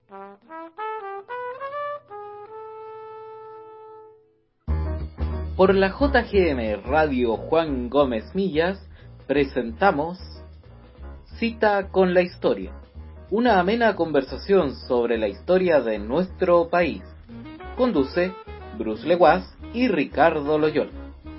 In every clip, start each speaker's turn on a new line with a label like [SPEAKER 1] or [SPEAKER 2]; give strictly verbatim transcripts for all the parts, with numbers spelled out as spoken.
[SPEAKER 1] Por la J G M Radio Juan Gómez Millas presentamos Cita con la Historia, una amena conversación sobre la historia de nuestro país. Conduce Bruce Leguaz y Ricardo Loyola.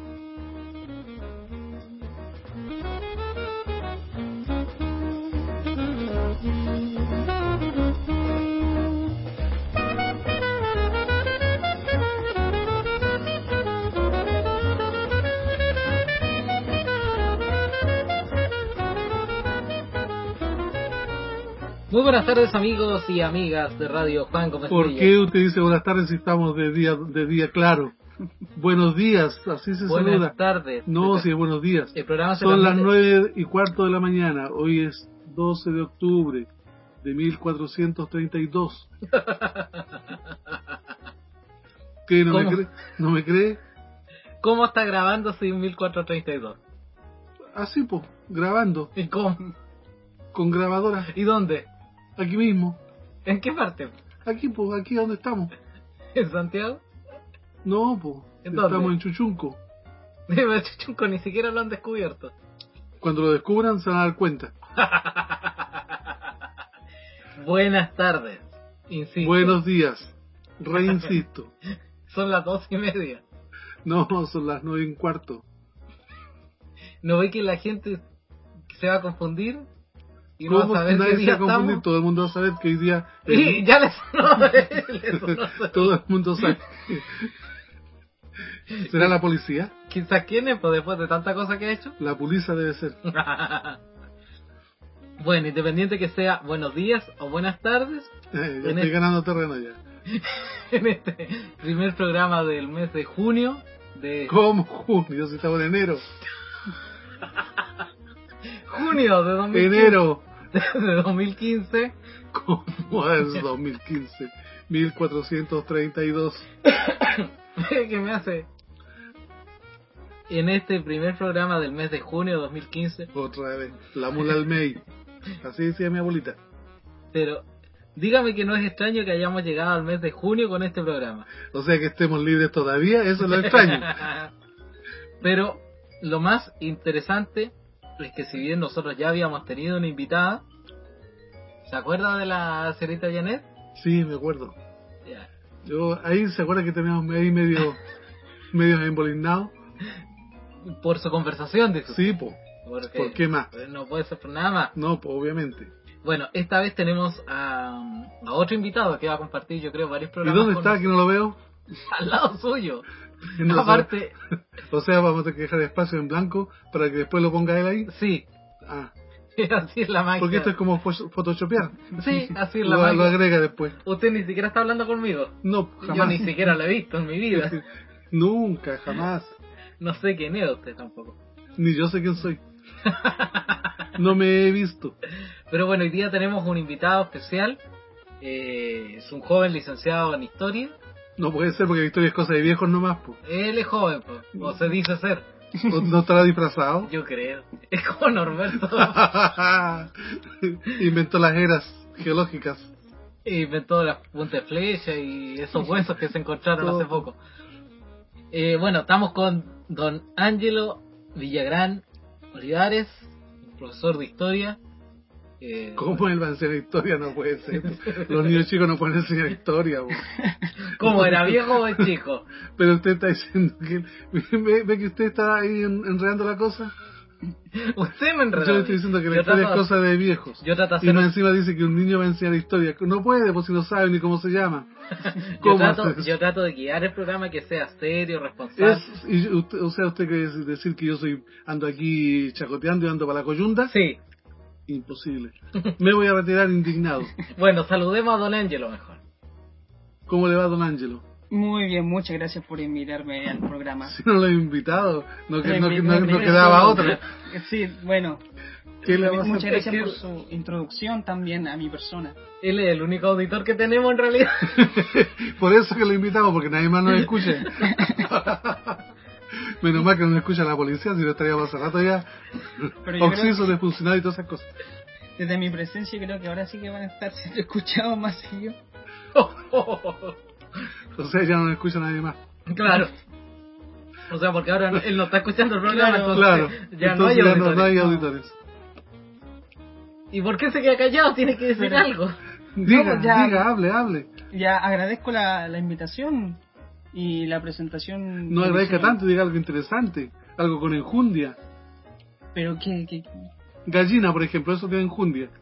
[SPEAKER 2] Muy buenas tardes, amigos y amigas de Radio Juan Gómez
[SPEAKER 3] ¿Por
[SPEAKER 2] Millas.
[SPEAKER 3] qué usted dice buenas tardes si estamos de día de día claro? Buenos días, así se
[SPEAKER 2] buenas
[SPEAKER 3] saluda.
[SPEAKER 2] Buenas tardes.
[SPEAKER 3] No, sí, buenos días.
[SPEAKER 2] El programa se
[SPEAKER 3] Son las
[SPEAKER 2] transmite...
[SPEAKER 3] nueve y cuarto de la mañana. Hoy es doce de octubre de mil cuatrocientos treinta y dos. ¿Qué, no me cree? ¿No me cree?
[SPEAKER 2] ¿Cómo está grabando si mil cuatrocientos treinta y dos?
[SPEAKER 3] Así, pues, grabando.
[SPEAKER 2] ¿Y cómo?
[SPEAKER 3] Con grabadora.
[SPEAKER 2] ¿Y dónde?
[SPEAKER 3] Aquí mismo.
[SPEAKER 2] ¿En qué parte?
[SPEAKER 3] Aquí, pues, aquí donde estamos.
[SPEAKER 2] ¿En Santiago?
[SPEAKER 3] No, pues, estamos en Chuchunco.
[SPEAKER 2] Dime, Chuchunco, ni siquiera lo han descubierto.
[SPEAKER 3] Cuando lo descubran se van a dar cuenta.
[SPEAKER 2] Buenas tardes, insisto.
[SPEAKER 3] Buenos días, reinsisto.
[SPEAKER 2] Son las dos y media.
[SPEAKER 3] No, son las nueve y un cuarto.
[SPEAKER 2] ¿No ve que la gente se va a confundir? Y no
[SPEAKER 3] ¿Cómo?
[SPEAKER 2] Va a saber
[SPEAKER 3] Nadie
[SPEAKER 2] qué
[SPEAKER 3] se
[SPEAKER 2] día
[SPEAKER 3] va a confundir,
[SPEAKER 2] estamos?
[SPEAKER 3] todo el mundo va a saber que hoy día...
[SPEAKER 2] Y ya les sonó, les sonó.
[SPEAKER 3] Todo el mundo sabe. ¿Será la policía?
[SPEAKER 2] Quizás quién es, pues después de tanta cosa que ha hecho.
[SPEAKER 3] La policía debe ser.
[SPEAKER 2] Bueno, independiente que sea buenos días o buenas tardes.
[SPEAKER 3] Eh, ya estoy
[SPEAKER 2] este,
[SPEAKER 3] ganando terreno ya.
[SPEAKER 2] En este primer programa del mes de junio. De...
[SPEAKER 3] ¿Cómo junio? Si estamos en enero.
[SPEAKER 2] Junio de dos mil quince.
[SPEAKER 3] Enero.
[SPEAKER 2] De dos mil quince.
[SPEAKER 3] ¿Cómo es dos mil quince? mil cuatrocientos treinta y dos.
[SPEAKER 2] ¿Qué me hace? En este primer programa del mes de junio de dos mil quince.
[SPEAKER 3] Otra vez, la mula al mey. Así decía mi abuelita.
[SPEAKER 2] Pero dígame que no es extraño que hayamos llegado al mes de junio con este programa.
[SPEAKER 3] O sea que estemos libres todavía, eso es lo extraño.
[SPEAKER 2] Pero lo más interesante es que si bien nosotros ya habíamos tenido una invitada, ¿se acuerda de la señorita Janet?
[SPEAKER 3] Sí, me acuerdo.
[SPEAKER 2] Ya.
[SPEAKER 3] Yo, ahí se acuerda que teníamos ahí medio, medio embolinados.
[SPEAKER 2] Por su conversación, dice.
[SPEAKER 3] Sí, po.
[SPEAKER 2] Porque
[SPEAKER 3] ¿Por qué más?
[SPEAKER 2] No puede ser por nada más.
[SPEAKER 3] No, pues obviamente.
[SPEAKER 2] Bueno, esta vez tenemos a, a otro invitado que va a compartir, yo creo, varios
[SPEAKER 3] ¿Y
[SPEAKER 2] programas.
[SPEAKER 3] dónde está? Que no lo veo.
[SPEAKER 2] Al lado suyo.
[SPEAKER 3] No,
[SPEAKER 2] Aparte...
[SPEAKER 3] O sea, vamos a tener que dejar espacio en blanco para que después lo ponga él ahí.
[SPEAKER 2] Sí.
[SPEAKER 3] Ah.
[SPEAKER 2] Así es la magia.
[SPEAKER 3] Porque esto es como photoshopear.
[SPEAKER 2] Sí, así es la
[SPEAKER 3] lo,
[SPEAKER 2] magia.
[SPEAKER 3] Lo agrega después.
[SPEAKER 2] Usted ni siquiera está hablando conmigo.
[SPEAKER 3] No, jamás.
[SPEAKER 2] Yo ni siquiera lo he visto en mi vida.
[SPEAKER 3] Nunca, jamás.
[SPEAKER 2] No sé quién es usted tampoco.
[SPEAKER 3] Ni yo sé quién soy. No me he visto.
[SPEAKER 2] Pero bueno, hoy día tenemos un invitado especial. Eh, es un joven licenciado en Historia.
[SPEAKER 3] No puede ser porque la historia es cosa de viejos nomás, po.
[SPEAKER 2] Él es joven, po, o se dice ser.
[SPEAKER 3] ¿No, no estará disfrazado?
[SPEAKER 2] Yo creo. Es como Norberto.
[SPEAKER 3] Inventó las eras geológicas.
[SPEAKER 2] Inventó las puntas de flecha y esos huesos que se encontraron hace poco. Eh, bueno, estamos con don Ángelo Villagrán Olivares, profesor de Historia. Eh,
[SPEAKER 3] ¿Cómo él va a enseñar historia? No puede ser. Los niños chicos no pueden enseñar historia.
[SPEAKER 2] ¿Cómo era, viejo o es chico?
[SPEAKER 3] Pero usted está diciendo que... ¿Ve, ve que usted está ahí enredando la cosa?
[SPEAKER 2] Usted me enredó.
[SPEAKER 3] Yo le estoy diciendo que la
[SPEAKER 2] yo
[SPEAKER 3] historia
[SPEAKER 2] trato,
[SPEAKER 3] es cosa de viejos.
[SPEAKER 2] Yo trato de
[SPEAKER 3] hacer... Y más encima dice que un niño va a enseñar historia. No puede, pues si no sabe ni cómo se llama.
[SPEAKER 2] ¿Cómo yo, trato, yo trato de guiar el programa que sea serio, responsable.
[SPEAKER 3] Es, y usted, o sea, ¿usted quiere decir que yo soy ando aquí chacoteando y ando para la coyunda?
[SPEAKER 2] Sí.
[SPEAKER 3] Imposible. Me voy a retirar indignado.
[SPEAKER 2] Bueno, saludemos a don Ángelo mejor.
[SPEAKER 3] ¿Cómo le va, don Ángelo?
[SPEAKER 4] Muy bien, muchas gracias por invitarme al programa.
[SPEAKER 3] Si no lo he invitado, no, que, no,
[SPEAKER 4] invité,
[SPEAKER 3] no, no quedaba otra.
[SPEAKER 4] Sí, bueno.
[SPEAKER 3] ¿Qué le
[SPEAKER 4] muchas
[SPEAKER 3] vamos a
[SPEAKER 4] gracias
[SPEAKER 2] que...
[SPEAKER 4] por su introducción también a mi persona.
[SPEAKER 2] Él es el único auditor que tenemos en realidad.
[SPEAKER 3] Por eso que lo invitamos, porque nadie más nos escucha. Menos mal que no nos escucha la policía, si no estaríamos hace rato ya. Oxiso de funcionar y todas esas cosas.
[SPEAKER 4] Desde mi presencia creo que ahora sí que van a estar siendo escuchados más seguido.
[SPEAKER 3] O sea, ya no me escucha nadie más.
[SPEAKER 2] Claro. O sea, porque ahora él no está escuchando el programa,
[SPEAKER 4] Claro,
[SPEAKER 2] entonces
[SPEAKER 3] Claro,
[SPEAKER 2] ya no hay
[SPEAKER 3] entonces ya
[SPEAKER 2] auditores.
[SPEAKER 3] no, no hay
[SPEAKER 4] No.
[SPEAKER 3] auditores.
[SPEAKER 2] ¿Y por qué se queda callado? Tiene que decir
[SPEAKER 4] Pero-
[SPEAKER 2] algo.
[SPEAKER 3] Diga,
[SPEAKER 4] pues ya-
[SPEAKER 3] diga, hable, hable.
[SPEAKER 4] Ya agradezco la, la invitación y la presentación.
[SPEAKER 3] No
[SPEAKER 4] que
[SPEAKER 3] agradezca
[SPEAKER 4] hicieron.
[SPEAKER 3] tanto, diga algo interesante, algo con enjundia.
[SPEAKER 4] Pero que, que
[SPEAKER 3] Gallina, por ejemplo, eso tiene enjundia.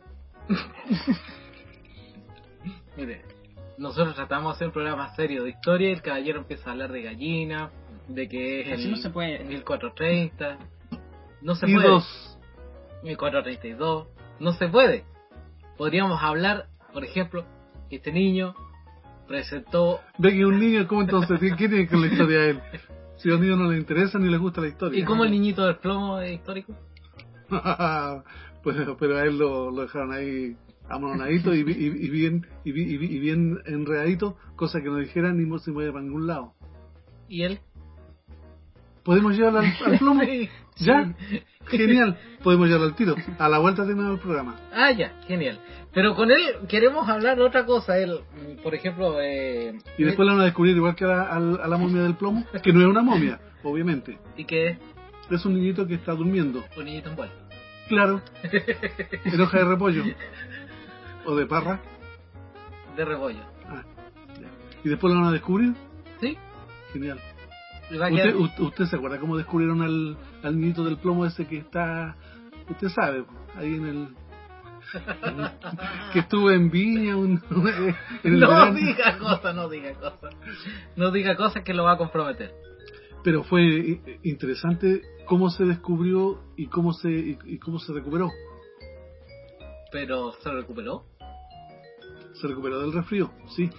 [SPEAKER 2] Mire, nosotros tratamos de hacer un programa serio de historia y el caballero empieza a hablar de gallina, de que es
[SPEAKER 4] Así
[SPEAKER 2] el
[SPEAKER 4] no se puede.
[SPEAKER 2] mil cuatrocientos treinta. No se
[SPEAKER 3] Y
[SPEAKER 2] puede.
[SPEAKER 3] dos,
[SPEAKER 2] mil cuatrocientos treinta y dos. No se puede. Podríamos hablar, por ejemplo, que este niño presentó...
[SPEAKER 3] ve que un niño, ¿cómo entonces? ¿Qué qué tiene con la historia de él? Si a los niños no les interesa ni les gusta la historia.
[SPEAKER 2] ¿Y cómo el niñito del plomo es histórico?
[SPEAKER 3] pues, pero a él lo, lo dejaron ahí amononadito y, y, y bien y, bi- y, bi- y bien enredadito, cosa que no dijeran ni se mueve para ningún lado.
[SPEAKER 2] ¿Y él?
[SPEAKER 3] ¿Podemos llevarlo al, al plomo?
[SPEAKER 2] Sí.
[SPEAKER 3] ¿Ya? Genial, podemos llevarlo al tiro. A la vuelta terminamos el programa.
[SPEAKER 2] Ah, ya, genial. Pero con él queremos hablar de otra cosa. Él, mm, por ejemplo... Eh,
[SPEAKER 3] Y después la van a descubrir igual que a la, a la- a la momia del plomo, que no es una momia, obviamente.
[SPEAKER 2] ¿Y qué es?
[SPEAKER 3] Es un niñito que está durmiendo.
[SPEAKER 2] Un niñito envuelto.
[SPEAKER 3] Claro, en hoja de repollo. O de parra.
[SPEAKER 2] De rebollo.
[SPEAKER 3] Ah, ya. Y después la van a descubrir.
[SPEAKER 2] ¿Sí?
[SPEAKER 3] Genial.
[SPEAKER 2] Y va a
[SPEAKER 3] ¿Usted,
[SPEAKER 2] quedar-
[SPEAKER 3] u- ¿Usted se acuerda cómo descubrieron al, al niñito del plomo ese que está... Usted sabe, ahí en el... en- que estuvo en Viña un, en el
[SPEAKER 2] No
[SPEAKER 3] verano.
[SPEAKER 2] diga cosas, no diga cosas. No diga cosas que lo va a comprometer.
[SPEAKER 3] Pero fue i- interesante cómo se descubrió y cómo se y, y cómo se recuperó.
[SPEAKER 2] Pero se recuperó.
[SPEAKER 3] Se recuperó del resfrío, sí.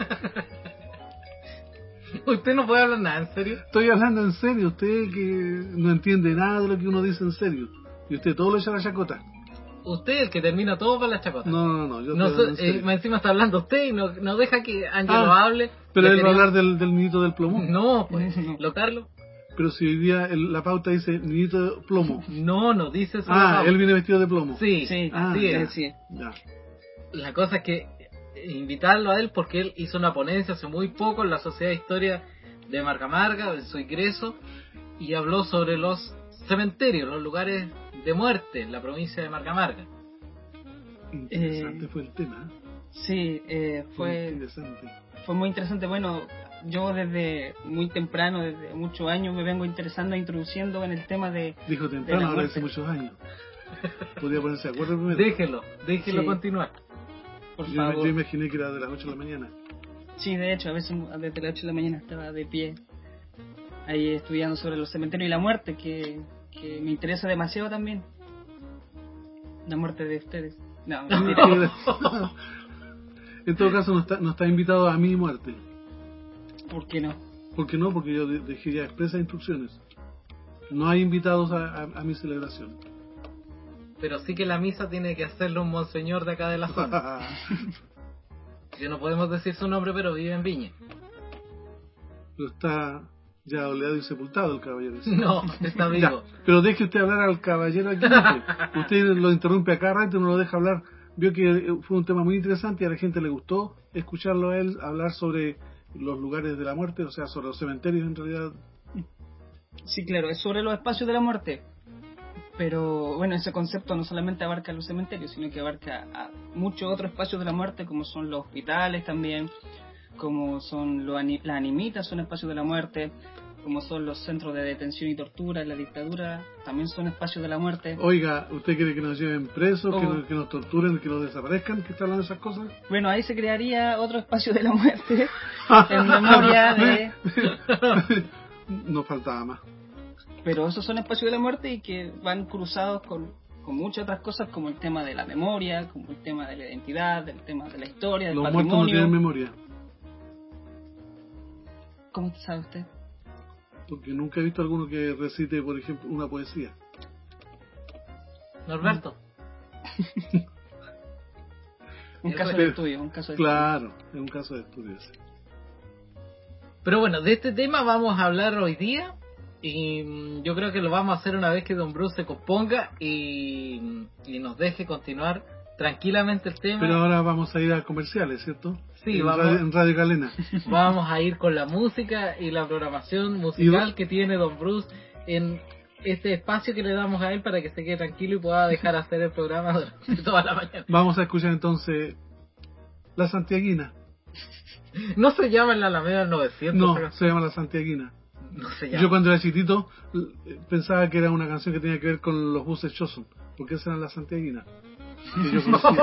[SPEAKER 2] Usted no puede hablar nada, ¿en serio?
[SPEAKER 3] Estoy hablando en serio, usted que no entiende nada de lo que uno dice en serio. Y usted todo lo echa a la chacota.
[SPEAKER 2] Usted es el que termina todo para la chacota.
[SPEAKER 3] No, no, no, yo
[SPEAKER 2] No
[SPEAKER 3] estoy
[SPEAKER 2] sé,
[SPEAKER 3] hablando en
[SPEAKER 2] eh,
[SPEAKER 3] serio.
[SPEAKER 2] más encima está hablando usted y no, no deja que Ángelo
[SPEAKER 3] Ah,
[SPEAKER 2] hable.
[SPEAKER 3] Pero
[SPEAKER 2] Le
[SPEAKER 3] él va a
[SPEAKER 2] quería-
[SPEAKER 3] hablar del, del niñito del plomo.
[SPEAKER 2] No, pues,
[SPEAKER 4] No.
[SPEAKER 2] ¿lo Carlos?
[SPEAKER 3] Pero si hoy día el- la pauta dice niñito de plomo.
[SPEAKER 2] No, no dice eso.
[SPEAKER 3] Ah,
[SPEAKER 2] no.
[SPEAKER 3] él viene vestido de plomo.
[SPEAKER 2] Sí,
[SPEAKER 4] Sí,
[SPEAKER 3] Ah,
[SPEAKER 2] así
[SPEAKER 3] ya.
[SPEAKER 2] es.
[SPEAKER 4] sí.
[SPEAKER 3] Ya.
[SPEAKER 2] La cosa es que eh, invitarlo a él porque él hizo una ponencia hace muy poco en la Sociedad de Historia de Marca Marca, de su ingreso, y habló sobre los cementerios, los lugares de muerte en la provincia de Marca Marca.
[SPEAKER 3] Interesante
[SPEAKER 4] Eh,
[SPEAKER 3] fue el tema. ¿eh?
[SPEAKER 4] Sí, eh,
[SPEAKER 3] Muy
[SPEAKER 4] fue,
[SPEAKER 3] interesante.
[SPEAKER 4] fue muy interesante. Bueno, yo desde muy temprano, desde muchos años, me vengo interesando, introduciendo en el tema de...
[SPEAKER 3] Dijo
[SPEAKER 4] de
[SPEAKER 3] temprano,
[SPEAKER 4] la
[SPEAKER 3] ahora
[SPEAKER 4] muerte.
[SPEAKER 3] hace muchos años. Podría ponerse de acuerdo primero.
[SPEAKER 2] Déjelo, déjelo
[SPEAKER 4] Sí.
[SPEAKER 2] continuar.
[SPEAKER 4] Por
[SPEAKER 3] Yo,
[SPEAKER 4] favor.
[SPEAKER 3] yo imaginé que era de las ocho de la mañana.
[SPEAKER 4] Sí, de hecho, a veces desde las ocho de la mañana estaba de pie ahí estudiando sobre los cementerios y la muerte, que, que me interesa demasiado también. La muerte de ustedes. No, mentira.
[SPEAKER 3] En todo caso, no está, no está invitado a mi muerte.
[SPEAKER 4] ¿Por qué no?
[SPEAKER 3] ¿Por qué no? Porque yo de- dejé ya expresas instrucciones. No hay invitados a, a- a mi celebración.
[SPEAKER 2] Pero sí que la misa tiene que hacerlo un monseñor de acá de la zona. Que no podemos decir su nombre, pero vive en Viña.
[SPEAKER 3] Pero está ya oleado y sepultado el caballero. ese.
[SPEAKER 2] No, está
[SPEAKER 3] Ya,
[SPEAKER 2] vivo.
[SPEAKER 3] pero deje usted hablar al caballero aquí. Porque usted lo interrumpe a cada rato y no lo deja hablar. Vio que fue un tema muy interesante y a la gente le gustó escucharlo a él hablar sobre los lugares de la muerte, o sea, sobre los cementerios en realidad.
[SPEAKER 4] Sí, claro, es sobre los espacios de la muerte. Pero bueno, ese concepto no solamente abarca los cementerios, sino que abarca a muchos otros espacios de la muerte, como son los hospitales también, como son los ani- las animitas, son espacios de la muerte, como son los centros de detención y tortura, la dictadura, también son espacios de la muerte.
[SPEAKER 3] Oiga, ¿usted quiere que nos lleven presos, que
[SPEAKER 4] ¿Cómo?
[SPEAKER 3] nos, que nos torturen, que nos desaparezcan? ¿Que está hablando de esas cosas?
[SPEAKER 4] Bueno, ahí se crearía otro espacio de la muerte en memoria de...
[SPEAKER 3] Nos faltaba más.
[SPEAKER 4] Pero esos son espacios de la muerte y que van cruzados con, con muchas otras cosas, como el tema de la memoria, como el tema de la identidad, el tema de la historia, del
[SPEAKER 3] Los muertos no
[SPEAKER 4] patrimonio.
[SPEAKER 3] tienen memoria,
[SPEAKER 4] ¿Cómo sabe usted?
[SPEAKER 3] porque nunca he visto alguno que recite, por ejemplo, una poesía.
[SPEAKER 2] Norberto.
[SPEAKER 4] Un
[SPEAKER 2] Eso
[SPEAKER 4] caso
[SPEAKER 3] es.
[SPEAKER 4] de estudio, un caso de
[SPEAKER 3] Claro, es un caso de estudio ese.
[SPEAKER 2] Pero bueno, de este tema vamos a hablar hoy día. Y mm, yo creo que lo vamos a hacer una vez que Don Bruce se componga y, y nos deje continuar tranquilamente el tema.
[SPEAKER 3] Pero ahora vamos a ir a comerciales, ¿cierto?
[SPEAKER 2] Sí,
[SPEAKER 3] en,
[SPEAKER 2] vamos,
[SPEAKER 3] radio, en Radio Galena.
[SPEAKER 2] Vamos a ir con la música y la programación musical que tiene Don Bruce en este espacio que le damos a él para que se quede tranquilo y pueda dejar hacer el programa durante toda la mañana.
[SPEAKER 3] Vamos a escuchar entonces La Santiaguina.
[SPEAKER 2] ¿No se llama en la Alameda del novecientos?
[SPEAKER 3] No, se llama La Santiaguina.
[SPEAKER 2] No se llama.
[SPEAKER 3] Yo cuando era chiquitito pensaba que era una canción que tenía que ver con los buses Choson, porque esa era La Santiaguina que yo conocía.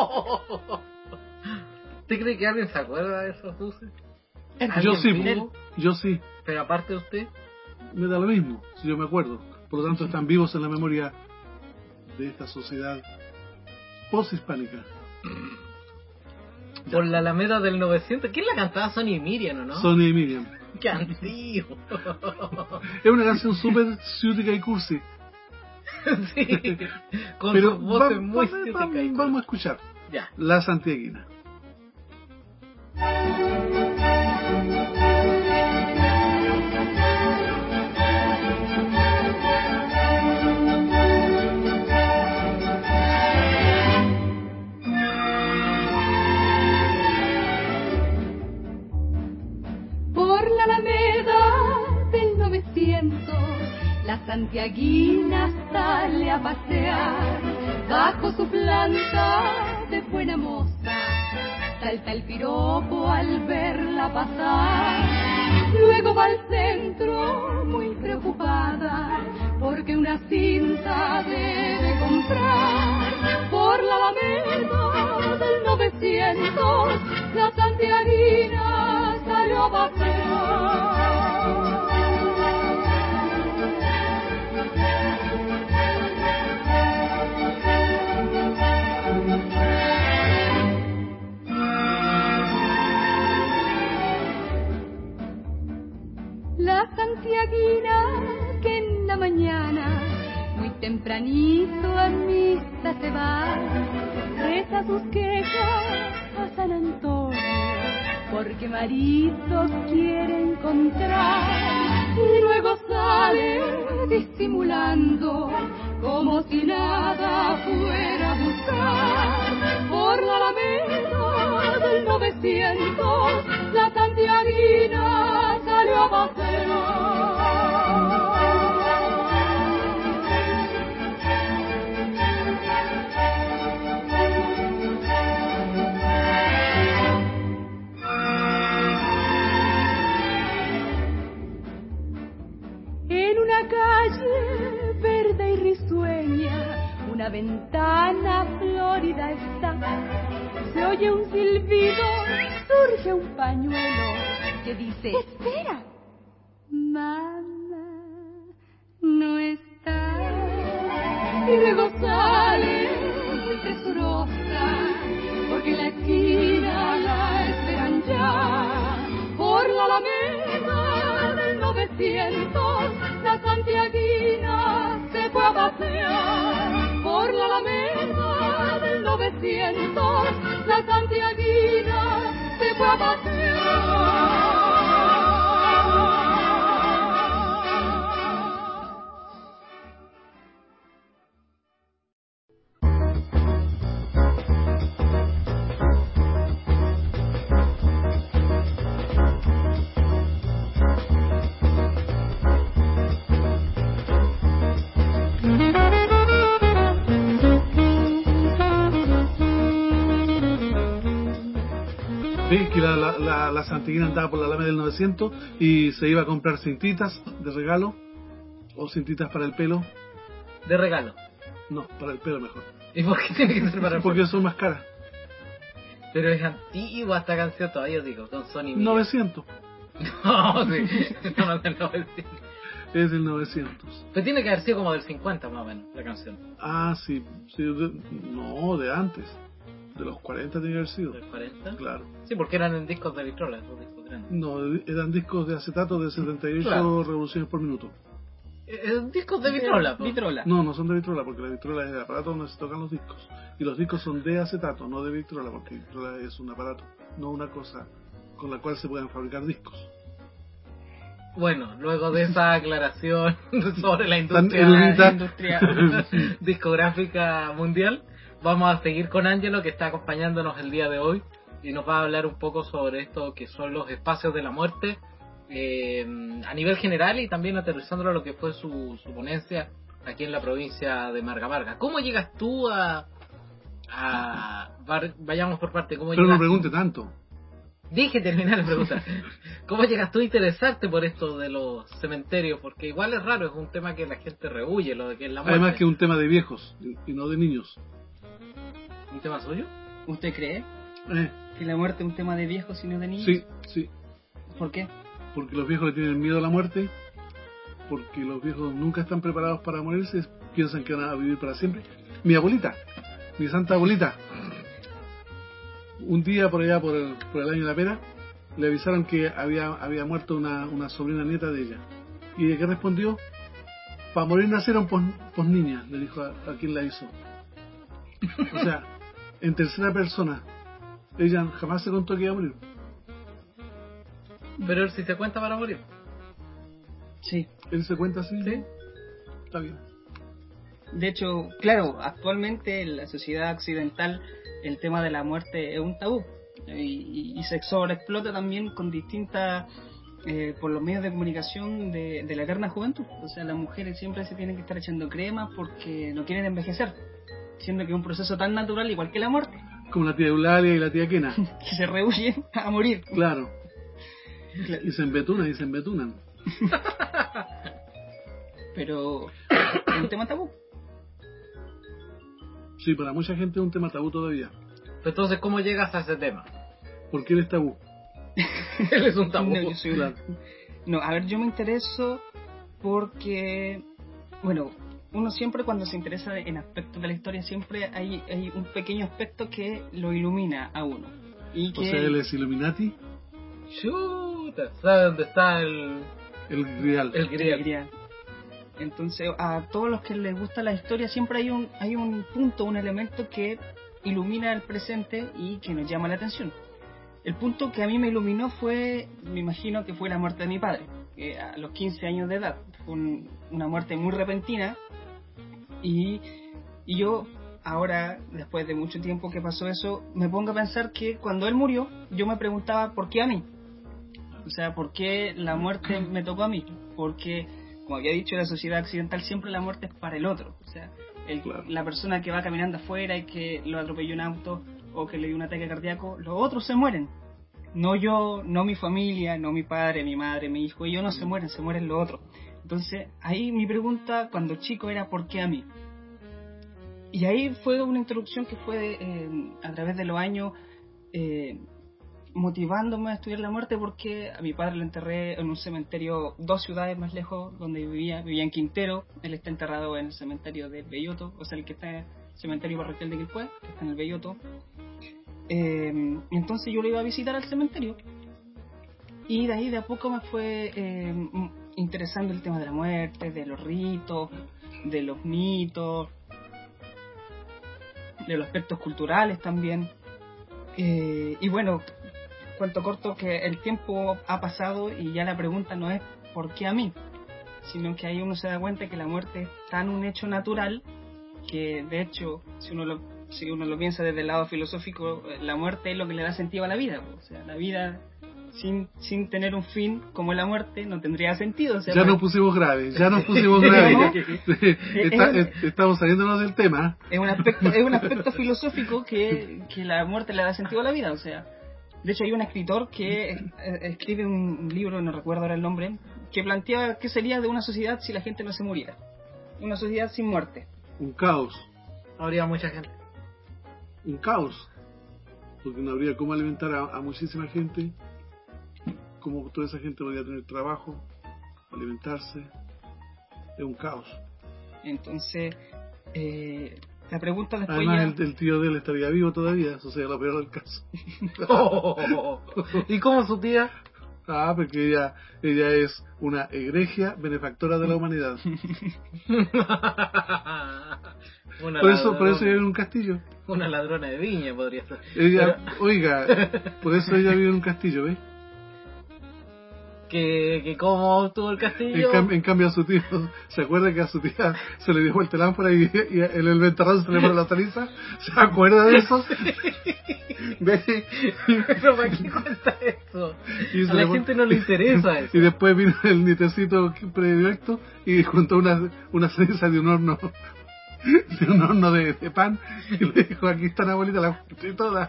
[SPEAKER 2] ¿Usted cree que alguien se acuerda de esos buses?
[SPEAKER 3] Yo sí,
[SPEAKER 2] vive?
[SPEAKER 3] yo sí.
[SPEAKER 2] Pero aparte de usted,
[SPEAKER 3] me da lo mismo, si yo me acuerdo. Por lo tanto, están vivos en la memoria de esta sociedad post-hispánica.
[SPEAKER 2] Por la Alameda del novecientos. ¿Quién la cantaba? Sonny y Miriam, ¿o no?
[SPEAKER 3] Sonny y Miriam.
[SPEAKER 2] ¡Qué antiguo!
[SPEAKER 3] Es una canción súper ciútica y cursi.
[SPEAKER 2] Sí, con
[SPEAKER 3] pero
[SPEAKER 2] sus voces
[SPEAKER 3] va,
[SPEAKER 2] muy
[SPEAKER 3] va,
[SPEAKER 2] ciúticas
[SPEAKER 3] va,
[SPEAKER 2] y
[SPEAKER 3] vamos a escuchar
[SPEAKER 2] ya.
[SPEAKER 3] La Santiaguina.
[SPEAKER 5] Por la Alameda del novecientos, la santiaguina sale a pasear. Bajo su planta de buena moza, salta el piropo al verla pasar. Luego va al centro muy preocupada, porque una cinta debe comprar. Por la Alameda del novecientos, la santiaguina salió a pasear. La santiaguina que en la mañana muy tempranito a misa se va, reza sus quejas a San Antonio porque marido quiere encontrar, y luego sale disimulando como si nada fuera a buscar. Por la Alameda del novecientos, la santiaguina salió a pasear. En una calle verde y risueña, una ventana florida está. Se oye un silbido, surge un pañuelo que dice: ¡espera! Mamá no está. Y luego sale muy presurosa, porque en la esquina la esperan ya. Por la Alameda del novecientos, la santiaguina se fue a pasear. Por la Alameda del novecientos, la santiaguina se fue a pasear.
[SPEAKER 3] Sí, que la, la, la, la santiaguina andaba por la Alameda del novecientos y se iba a comprar cintitas de regalo o cintitas para el pelo.
[SPEAKER 2] De regalo.
[SPEAKER 3] No, para el pelo mejor.
[SPEAKER 2] ¿Y por qué tiene que ser para el
[SPEAKER 3] Porque
[SPEAKER 2] pelo?
[SPEAKER 3] son más caras.
[SPEAKER 2] Pero es antigua esta canción todavía, digo, con Sonny Miriam.
[SPEAKER 3] novecientos.
[SPEAKER 2] No, sí, no es del novecientos.
[SPEAKER 3] Es del novecientos.
[SPEAKER 2] Pero tiene que haber sido como del cincuenta más o menos, la canción.
[SPEAKER 3] Ah, sí. sí de, no, de antes. De los cuarenta tiene que haber sido.
[SPEAKER 2] ¿Del cuarenta?
[SPEAKER 3] Claro.
[SPEAKER 2] Sí, porque eran en discos de vitrola, esos discos grandes.
[SPEAKER 3] No, eran discos de acetato de setenta y ocho
[SPEAKER 2] Claro.
[SPEAKER 3] revoluciones por minuto.
[SPEAKER 2] Eh, discos de vitrola, po.
[SPEAKER 4] Vitrola.
[SPEAKER 3] No, no son de vitrola, porque la vitrola es el aparato donde se tocan los discos. Y los discos son de acetato, no de vitrola, porque vitrola es un aparato, no una cosa con la cual se puedan fabricar discos.
[SPEAKER 2] Bueno, luego de esa aclaración sobre la industria,
[SPEAKER 3] erudita.
[SPEAKER 2] la industria discográfica mundial, vamos a seguir con Ángelo, que está acompañándonos el día de hoy y nos va a hablar un poco sobre esto que son los espacios de la muerte eh, a nivel general y también aterrizándolo a lo que fue su, su ponencia aquí en la provincia de Marga Marga. ¿Cómo llegas tú a... a vayamos por parte, ¿cómo
[SPEAKER 3] Pero
[SPEAKER 2] llegas
[SPEAKER 3] no pregunte
[SPEAKER 2] tú?
[SPEAKER 3] tanto.
[SPEAKER 2] Dije terminar la pregunta. ¿Cómo llegas tú a interesarte por esto de los cementerios? Porque igual es raro, es un tema que la gente rehuye, lo de que es la muerte.
[SPEAKER 3] Además que es un tema de viejos y no de niños.
[SPEAKER 2] ¿Un tema suyo?
[SPEAKER 4] ¿Usted cree
[SPEAKER 3] Eh,
[SPEAKER 4] que la muerte es un tema de viejos y no de niños?
[SPEAKER 3] sí, sí.
[SPEAKER 4] ¿Por qué?
[SPEAKER 3] Porque los viejos le tienen miedo a la muerte, porque los viejos nunca están preparados para morirse, piensan que van a vivir para siempre. Mi abuelita, mi santa abuelita, un día por allá por el, por el año de la pera, le avisaron que había, había muerto una, una sobrina nieta de ella. ¿Y de qué respondió? Para morir nacieron pos, pos niñas, le dijo a, a quien la hizo. O sea, en tercera persona, ella jamás se contó que iba a morir.
[SPEAKER 2] Pero él sí se cuenta para morir.
[SPEAKER 4] Sí.
[SPEAKER 3] ¿Él se cuenta así?
[SPEAKER 2] Sí.
[SPEAKER 3] Está bien.
[SPEAKER 4] De hecho, claro, actualmente en la sociedad occidental el tema de la muerte es un tabú y, y, y se sobreexplota también con distintas, eh, por los medios de comunicación de, de la eterna juventud. O sea, las mujeres siempre se tienen que estar echando crema porque no quieren envejecer, siendo que es un proceso tan natural igual que la muerte,
[SPEAKER 3] Como la tía Eulalia y la tía Kena.
[SPEAKER 4] que se rehuyen a morir.
[SPEAKER 3] Claro. Y se embetunan y se embetunan.
[SPEAKER 4] Pero es un tema tabú.
[SPEAKER 3] Sí, para mucha gente es un tema tabú todavía.
[SPEAKER 2] Entonces, ¿cómo llegas a ese tema?
[SPEAKER 3] ¿Por qué él es tabú?
[SPEAKER 2] Él es un tabú.
[SPEAKER 4] No, yo soy un-
[SPEAKER 3] Claro.
[SPEAKER 4] No, a ver, yo me intereso porque, bueno, uno siempre cuando se interesa en aspectos de la historia, siempre hay, hay un pequeño aspecto que lo ilumina a uno. Y
[SPEAKER 3] O
[SPEAKER 4] que
[SPEAKER 3] sea, él es Illuminati,
[SPEAKER 2] Chuta, ¿sabe dónde está el,
[SPEAKER 3] el Grial.
[SPEAKER 2] el grial?
[SPEAKER 4] Grial. Entonces, a todos los que les gusta la historia, siempre hay un, hay un punto, un elemento que ilumina el presente y que nos llama la atención. El punto que a mí me iluminó fue, me imagino que fue la muerte de mi padre, que a los quince años de edad. Fue un- una muerte muy repentina y, y yo, ahora, después de mucho tiempo que pasó eso, me pongo a pensar que cuando él murió, yo me preguntaba ¿por qué a mí? O sea, ¿por qué la muerte me tocó a mí? Porque, como había dicho, la sociedad occidental siempre la muerte es para el otro. O sea, el-
[SPEAKER 3] Claro.
[SPEAKER 4] la persona que va caminando afuera y que lo atropelló un auto o que le dio un ataque cardíaco, los otros se mueren. No yo, no mi familia, no mi padre, mi madre, mi hijo, ellos no se mueren, se mueren los otros. Entonces, ahí mi pregunta cuando chico era ¿por qué a mí? Y ahí fue una introducción que fue eh, a través de los años eh, motivándome a estudiar la muerte, porque a mi padre lo enterré en un cementerio dos ciudades más lejos donde vivía, vivía en Quintero. Él está enterrado en el cementerio de Belloto, o sea, el que está en el cementerio parroquial de Quilpué, que está en el Belloto. Eh, entonces yo lo iba a visitar al cementerio y de ahí de a poco me fue eh, interesando el tema de la muerte, de los ritos, de los mitos, de los aspectos culturales también. Eh, y bueno, cuento corto que el tiempo ha pasado y ya la pregunta no es ¿por qué a mí? Sino que ahí uno se da cuenta que la muerte es tan un hecho natural que, de hecho, si uno lo, si uno lo piensa desde el lado filosófico, la muerte es lo que le da sentido a la vida. O sea, la vida sin, sin tener un fin como la muerte no tendría sentido. O sea,
[SPEAKER 3] Ya
[SPEAKER 4] para-
[SPEAKER 3] nos pusimos graves, ya nos pusimos graves. Sí, está-
[SPEAKER 4] Es-
[SPEAKER 3] es- estamos saliéndonos del tema.
[SPEAKER 4] es un aspecto es un aspecto filosófico que, que la muerte le da sentido a la vida. O sea, de hecho hay un escritor que eh, escribe un libro, no recuerdo ahora el nombre, que plantea qué sería de una sociedad si la gente no se muriera, una sociedad sin muerte.
[SPEAKER 3] Un caos,
[SPEAKER 2] Habría mucha gente.
[SPEAKER 3] un caos. Porque no habría cómo alimentar a, a muchísima gente. Cómo toda esa gente podría tener trabajo, alimentarse. Es un caos.
[SPEAKER 4] Entonces eh, la pregunta después
[SPEAKER 3] Además,
[SPEAKER 4] ya-
[SPEAKER 3] el, el tío de él estaría vivo todavía, eso sería lo peor del caso.
[SPEAKER 2] ¿Y cómo su tía?
[SPEAKER 3] Ah, porque ella, ella es una egregia benefactora de la humanidad.
[SPEAKER 2] Una
[SPEAKER 3] Por eso, por
[SPEAKER 2] ladrona-
[SPEAKER 3] eso ella vive en un castillo.
[SPEAKER 2] Una ladrona de viña podría ser.
[SPEAKER 3] Ella,
[SPEAKER 2] Pero-
[SPEAKER 3] oiga, por eso ella vive en un castillo, ¿ves?
[SPEAKER 2] que, que cómo obtuvo el
[SPEAKER 3] En,
[SPEAKER 2] castillo.
[SPEAKER 3] cam- en cambio a su tío, ¿se acuerda que a su tía se le dio vuelta el lámpara y, y en el ventarrón se le pone la ceniza? ¿Se acuerda de eso? Ve,
[SPEAKER 2] Pero ¿para qué cuenta eso?
[SPEAKER 3] y se
[SPEAKER 2] A
[SPEAKER 3] le
[SPEAKER 2] la
[SPEAKER 3] pon-
[SPEAKER 2] gente no le interesa eso.
[SPEAKER 3] Y después vino el nietecito predilecto y juntó una, una ceniza de un horno, de un horno de, de pan, y le dijo, aquí están abuelita, la junté toda.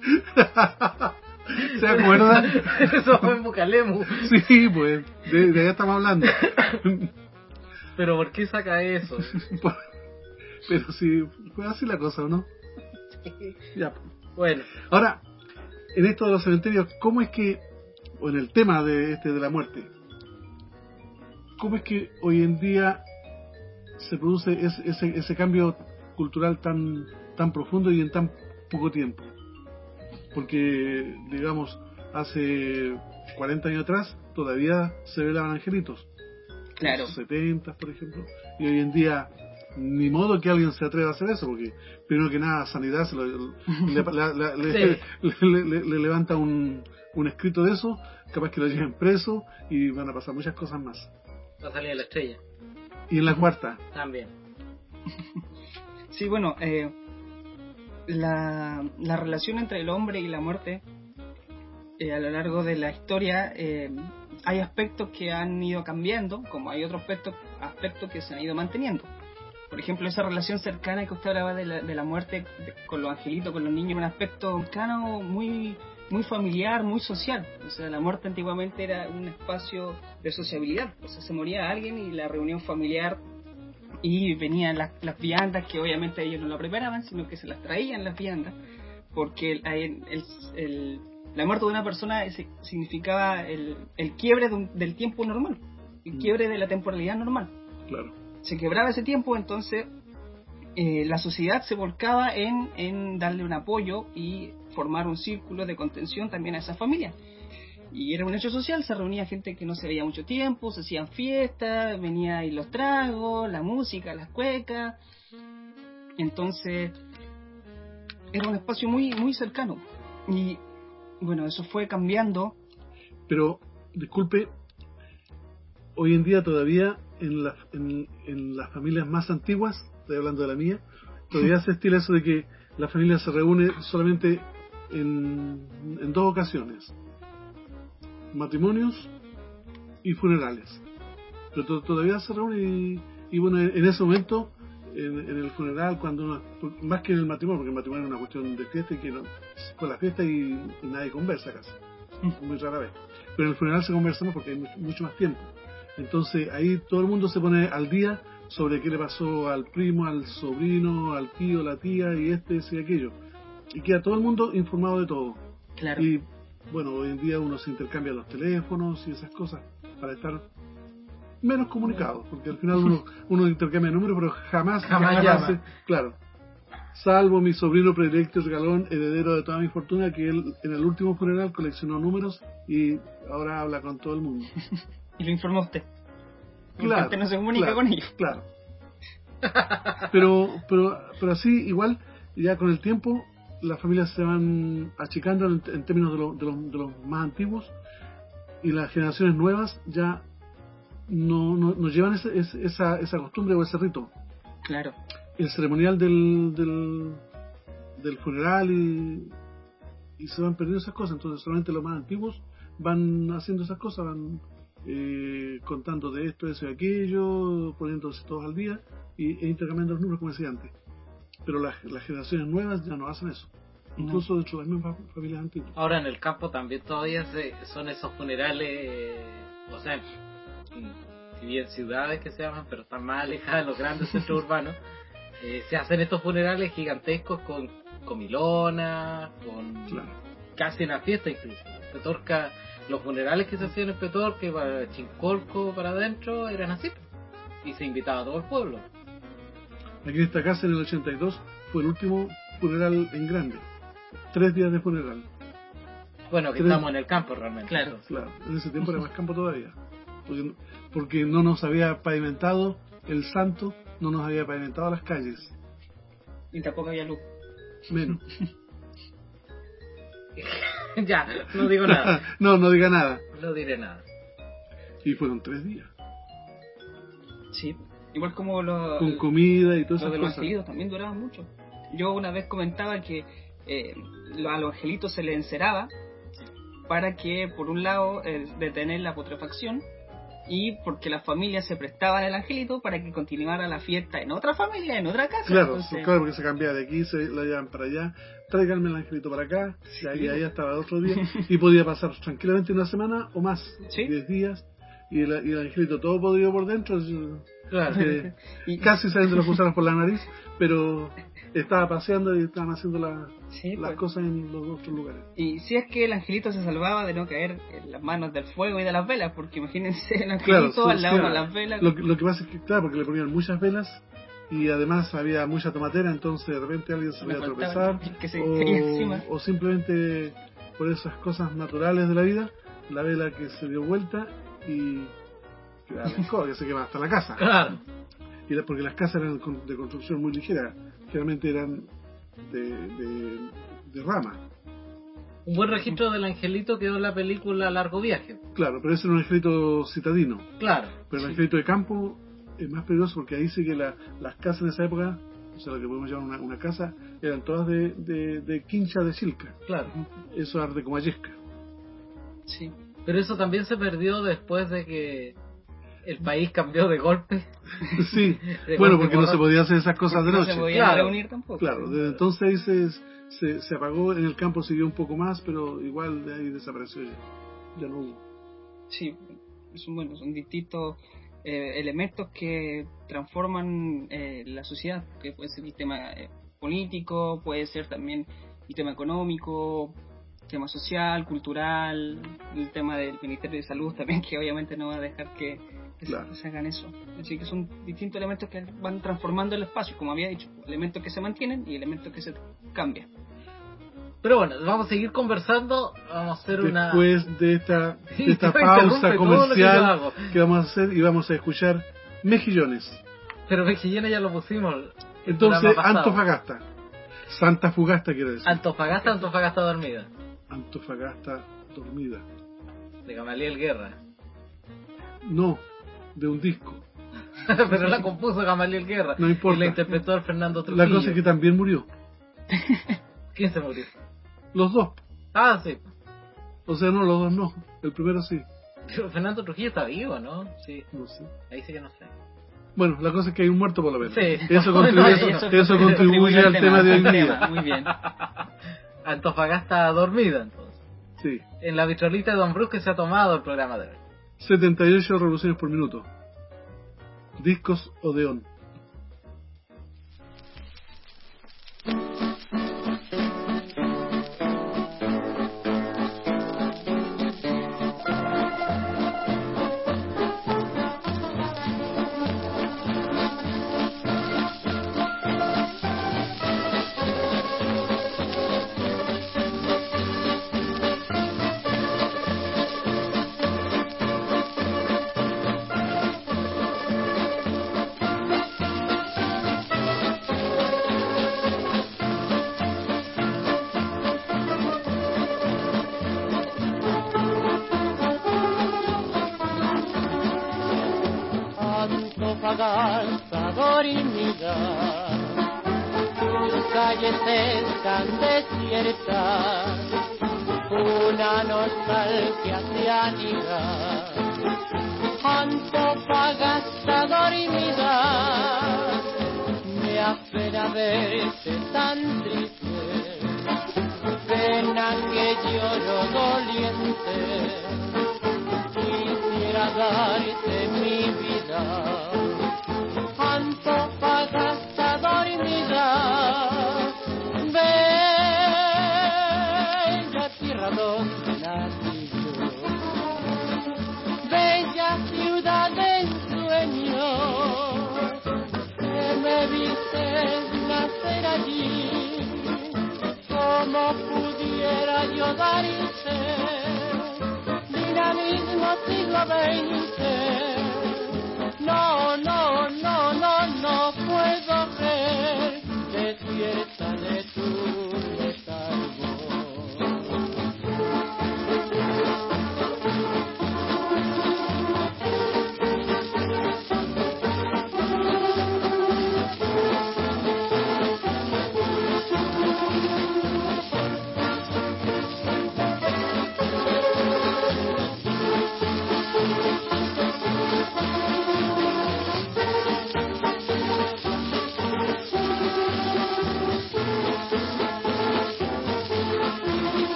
[SPEAKER 3] ¿Se acuerda?
[SPEAKER 2] Eso fue en Bucalemu.
[SPEAKER 3] Sí, pues, de, de allá estamos hablando.
[SPEAKER 2] Pero ¿por qué saca eso?
[SPEAKER 3] Pero sí, fue así la cosa, ¿o no? Ya.
[SPEAKER 2] Bueno,
[SPEAKER 3] Ahora, en esto de los cementerios, ¿cómo es que, o en el tema de este de la muerte, cómo es que hoy en día se produce ese, ese, ese cambio cultural tan, tan profundo y en tan poco tiempo? Porque, digamos, hace cuarenta años atrás todavía se velaban angelitos.
[SPEAKER 4] Claro.
[SPEAKER 3] En los setenta, por ejemplo. Y hoy en día, ni modo que alguien se atreva a hacer eso, porque primero que nada, Sanidad se lo, le, la- la- le-
[SPEAKER 2] Sí.
[SPEAKER 3] le- le- le levanta un, un escrito de eso, capaz que lo lleven preso y van a pasar muchas cosas más.
[SPEAKER 2] va a salir la estrella.
[SPEAKER 3] Y en la cuarta,
[SPEAKER 2] También.
[SPEAKER 4] Sí, bueno, eh, la, la relación entre el hombre y la muerte eh, a lo largo de la historia eh, hay aspectos que han ido cambiando, como hay otros aspectos, aspectos que se han ido manteniendo. Por ejemplo, esa relación cercana que usted hablaba de la, de la muerte de- con los angelitos, con los niños, un aspecto cercano, muy, muy familiar, muy social. O sea, la muerte antiguamente era un espacio de sociabilidad. O sea, se moría alguien y la reunión familiar, y venían las, las viandas, que obviamente ellos no la preparaban, sino que se las traían las viandas, porque el, el, el, el- la muerte de una persona ese- significaba el, el quiebre de un- del tiempo normal, el quiebre de la temporalidad normal.
[SPEAKER 3] claro.
[SPEAKER 4] Se quebraba ese tiempo, entonces eh, la sociedad se volcaba en, en darle un apoyo y formar un círculo de contención también a esa familia. Y era un hecho social, se reunía gente que no se veía mucho tiempo, se hacían fiestas, venía ahí los tragos, la música, las cuecas. Entonces era un espacio muy, muy cercano. Y bueno, eso fue cambiando.
[SPEAKER 3] Pero, disculpe, hoy en día todavía en, la, en, en las familias más antiguas, estoy hablando de la mía, todavía se estila eso de que la familia se reúne solamente en, en dos ocasiones: matrimonios y funerales. Pero to- todavía se reúne y, y bueno, en, en ese momento, en, en el funeral, cuando uno, más que en el matrimonio, porque el matrimonio es una cuestión de fiesta y que no, fue la fiesta y, y nadie conversa casi, muy rara vez. Pero en el funeral se conversa más porque hay mucho, mucho más tiempo. Entonces ahí todo el mundo se pone al día sobre qué le pasó al primo, al sobrino, al tío, la tía y este, ese y aquello. Y queda todo el mundo informado de todo.
[SPEAKER 4] Claro.
[SPEAKER 3] Y bueno, hoy en día uno se intercambia los teléfonos y esas cosas para estar menos comunicados, porque al final uno, uno intercambia números, pero jamás,
[SPEAKER 2] Jamás llama.
[SPEAKER 3] hace- claro. Salvo mi sobrino predilecto Regalón, heredero de toda mi fortuna, que él en el último funeral coleccionó números y ahora habla con todo el mundo.
[SPEAKER 4] Y lo informó usted. Porque
[SPEAKER 3] Claro,
[SPEAKER 4] usted no se comunica
[SPEAKER 3] claro,
[SPEAKER 4] con ellos.
[SPEAKER 3] Claro. Pero, pero, pero así, igual, ya con el tiempo, las familias se van achicando en, en términos de, lo- de, los, de los más antiguos, y las generaciones nuevas ya no, no, no llevan ese- ese- esa, esa costumbre o ese rito.
[SPEAKER 4] Claro.
[SPEAKER 3] El ceremonial del, del, del funeral y, y se van perdiendo esas cosas. Entonces solamente los más antiguos van haciendo esas cosas, van eh, contando de esto, eso y aquello, poniéndose todos al día y, e intercambiando los números como decía antes. Pero las, las generaciones nuevas ya no hacen eso, incluso dentro de las mismas familias antiguas.
[SPEAKER 2] Ahora en el campo también todavía se, son esos funerales, eh, o sea, si bien ciudades que se llaman, pero están más alejadas de los grandes centros urbanos, eh, se hacen estos funerales gigantescos con comilonas, con
[SPEAKER 3] Claro.
[SPEAKER 2] casi una fiesta incluso. Petorca, los funerales que se hacían en Petorca y para Chincolco para adentro eran así, y se invitaba a todo el pueblo.
[SPEAKER 3] Aquí en esta casa en el ochenta y dos fue el último funeral en grande, tres días de funeral.
[SPEAKER 2] Bueno, que
[SPEAKER 3] Tres-
[SPEAKER 2] estamos en el campo realmente.
[SPEAKER 4] Claro.
[SPEAKER 2] entonces.
[SPEAKER 3] Claro, en ese tiempo era más campo todavía, porque, porque no nos había pavimentado el santo, no nos había pavimentado las calles,
[SPEAKER 4] Y tampoco había luz.
[SPEAKER 3] menos.
[SPEAKER 2] Ya, no digo nada.
[SPEAKER 3] No, no diga nada.
[SPEAKER 2] No diré nada.
[SPEAKER 3] Y fueron tres días.
[SPEAKER 4] Sí, igual como los,
[SPEAKER 3] Con comida y todas
[SPEAKER 4] los
[SPEAKER 3] esas
[SPEAKER 4] de los
[SPEAKER 3] cosas.
[SPEAKER 4] angelitos también duraban mucho. Yo una vez comentaba que eh, lo- a los angelitos se les enceraba para que, por un lado, eh, detener la putrefacción, y porque las familias se prestaban al angelito para que continuara la fiesta en otra familia, en otra casa.
[SPEAKER 3] Claro,
[SPEAKER 4] Entonces,
[SPEAKER 3] claro, porque se cambiaba de aquí, se lo llevaban para allá, tráiganme el angelito para acá, y ahí, ahí estaba el otro día, y podía pasar tranquilamente una semana o más,
[SPEAKER 4] ¿Sí?
[SPEAKER 3] diez días, y el, y el angelito todo podrido por dentro,
[SPEAKER 2] Claro.
[SPEAKER 3] que
[SPEAKER 4] Y-
[SPEAKER 3] casi saliendo las gusanas por la nariz, pero estaba paseando y estaban haciendo la-
[SPEAKER 4] Sí,
[SPEAKER 3] las
[SPEAKER 4] pues.
[SPEAKER 3] cosas en los otros lugares.
[SPEAKER 4] Y si es que el angelito se salvaba de no caer en las manos del fuego y de las velas, porque imagínense el
[SPEAKER 3] Claro,
[SPEAKER 4] angelito
[SPEAKER 3] sí,
[SPEAKER 4] al lado
[SPEAKER 3] sí,
[SPEAKER 4] de las velas.
[SPEAKER 3] Lo, que- lo que pasa es que, claro, porque le ponían muchas velas y además había mucha tomatera, entonces de repente alguien se
[SPEAKER 4] Me
[SPEAKER 3] podía
[SPEAKER 4] faltaba
[SPEAKER 3] tropezar
[SPEAKER 4] el que se caía
[SPEAKER 3] o,
[SPEAKER 4] encima.
[SPEAKER 3] o simplemente por esas cosas naturales de la vida, la vela que se dio vuelta y que arrancó, que se quema hasta la casa.
[SPEAKER 2] Claro.
[SPEAKER 3] Y la- porque las casas eran con- de construcción muy ligera, generalmente eran de, de, de rama.
[SPEAKER 2] Un buen registro del angelito quedó en la película Largo Viaje.
[SPEAKER 3] Claro, pero ese era un angelito citadino.
[SPEAKER 2] Claro.
[SPEAKER 3] Pero el
[SPEAKER 4] Sí.
[SPEAKER 3] angelito de campo es más peligroso porque ahí sí que la, las casas en esa época, o sea, lo que podemos llamar una, una casa, eran todas de, de, de quincha de silca.
[SPEAKER 2] Claro.
[SPEAKER 3] Eso arde como yesca.
[SPEAKER 4] Sí.
[SPEAKER 2] Pero eso también se perdió después de que el país cambió de golpe.
[SPEAKER 3] Sí,
[SPEAKER 2] De
[SPEAKER 3] bueno,
[SPEAKER 2] golpe
[SPEAKER 3] porque no
[SPEAKER 2] borrón.
[SPEAKER 3] se podía hacer esas cosas de
[SPEAKER 4] No
[SPEAKER 3] noche.
[SPEAKER 4] se podían
[SPEAKER 2] Claro.
[SPEAKER 4] reunir tampoco.
[SPEAKER 3] Claro, desde entonces ahí se, se, se apagó, en el campo siguió un poco más, pero igual de ahí desapareció ya. Ya no hubo.
[SPEAKER 4] Sí, son bueno, son distintos eh, elementos que transforman eh, la sociedad, que puede ser el tema eh, político, puede ser también el tema económico, tema social, cultural, el tema del Ministerio de Salud también, que obviamente no va a dejar que, que se-
[SPEAKER 3] Claro.
[SPEAKER 4] se hagan eso. Así que son distintos elementos que van transformando el espacio, como había dicho, elementos que se mantienen y elementos que se cambian.
[SPEAKER 2] Pero bueno, vamos a seguir conversando. Vamos a hacer una...
[SPEAKER 3] Después de esta, de
[SPEAKER 2] Sí,
[SPEAKER 3] esta
[SPEAKER 2] te
[SPEAKER 3] pausa
[SPEAKER 2] interrumpe todo lo que yo
[SPEAKER 3] comercial
[SPEAKER 2] hago.
[SPEAKER 3] que vamos a hacer y vamos a escuchar Mejillones.
[SPEAKER 2] Pero Mejillena ya lo pusimos. el
[SPEAKER 3] Entonces,
[SPEAKER 2] programa pasado.
[SPEAKER 3] Antofagasta. Santa Fugasta quiero decir.
[SPEAKER 2] Antofagasta, Antofagasta dormida.
[SPEAKER 3] Antofagasta dormida.
[SPEAKER 2] De Gamaliel Guerra.
[SPEAKER 3] No, de un disco.
[SPEAKER 2] Pero la compuso Gamaliel Guerra.
[SPEAKER 3] No importa.
[SPEAKER 2] Y la interpretó el Fernando Trujillo.
[SPEAKER 3] La cosa es que también murió.
[SPEAKER 2] ¿Quién se murió?
[SPEAKER 3] Los dos.
[SPEAKER 2] Ah, sí.
[SPEAKER 3] O sea, no, los dos no. El primero sí.
[SPEAKER 2] Pero Fernando Trujillo está vivo, ¿no? Sí.
[SPEAKER 3] No sé.
[SPEAKER 2] Ahí sí que no sé.
[SPEAKER 3] Bueno, la cosa es que hay un muerto por lo menos.
[SPEAKER 2] Sí.
[SPEAKER 3] Eso contribuye,
[SPEAKER 2] No,
[SPEAKER 3] eso,
[SPEAKER 2] eso-
[SPEAKER 3] eso contribuye al tema de hoy
[SPEAKER 4] al
[SPEAKER 3] día.
[SPEAKER 4] tema, muy bien.
[SPEAKER 2] Antofagasta dormida, entonces.
[SPEAKER 3] Sí.
[SPEAKER 2] En la vitrolita de Don Bruce que se ha tomado el programa de hoy.
[SPEAKER 3] setenta y ocho revoluciones por minuto. Discos Odeón.
[SPEAKER 6] Antofagasta dormida, tus calles están desiertas, una nostalgia se anida. Antofagasta dormida, me apena verte tan triste, pena que lloro doliente. Quisiera darte mi vida, Antofagasta dormida, bella tierra donde nací yo, bella ciudad de ensueño, que me viste nacer allí, como pudiera yo darte dinamismo siglo veinte. No, no, no, no, no puedo ver despierta de tu letargo.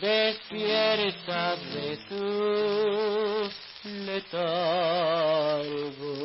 [SPEAKER 6] despierta de tu letargo.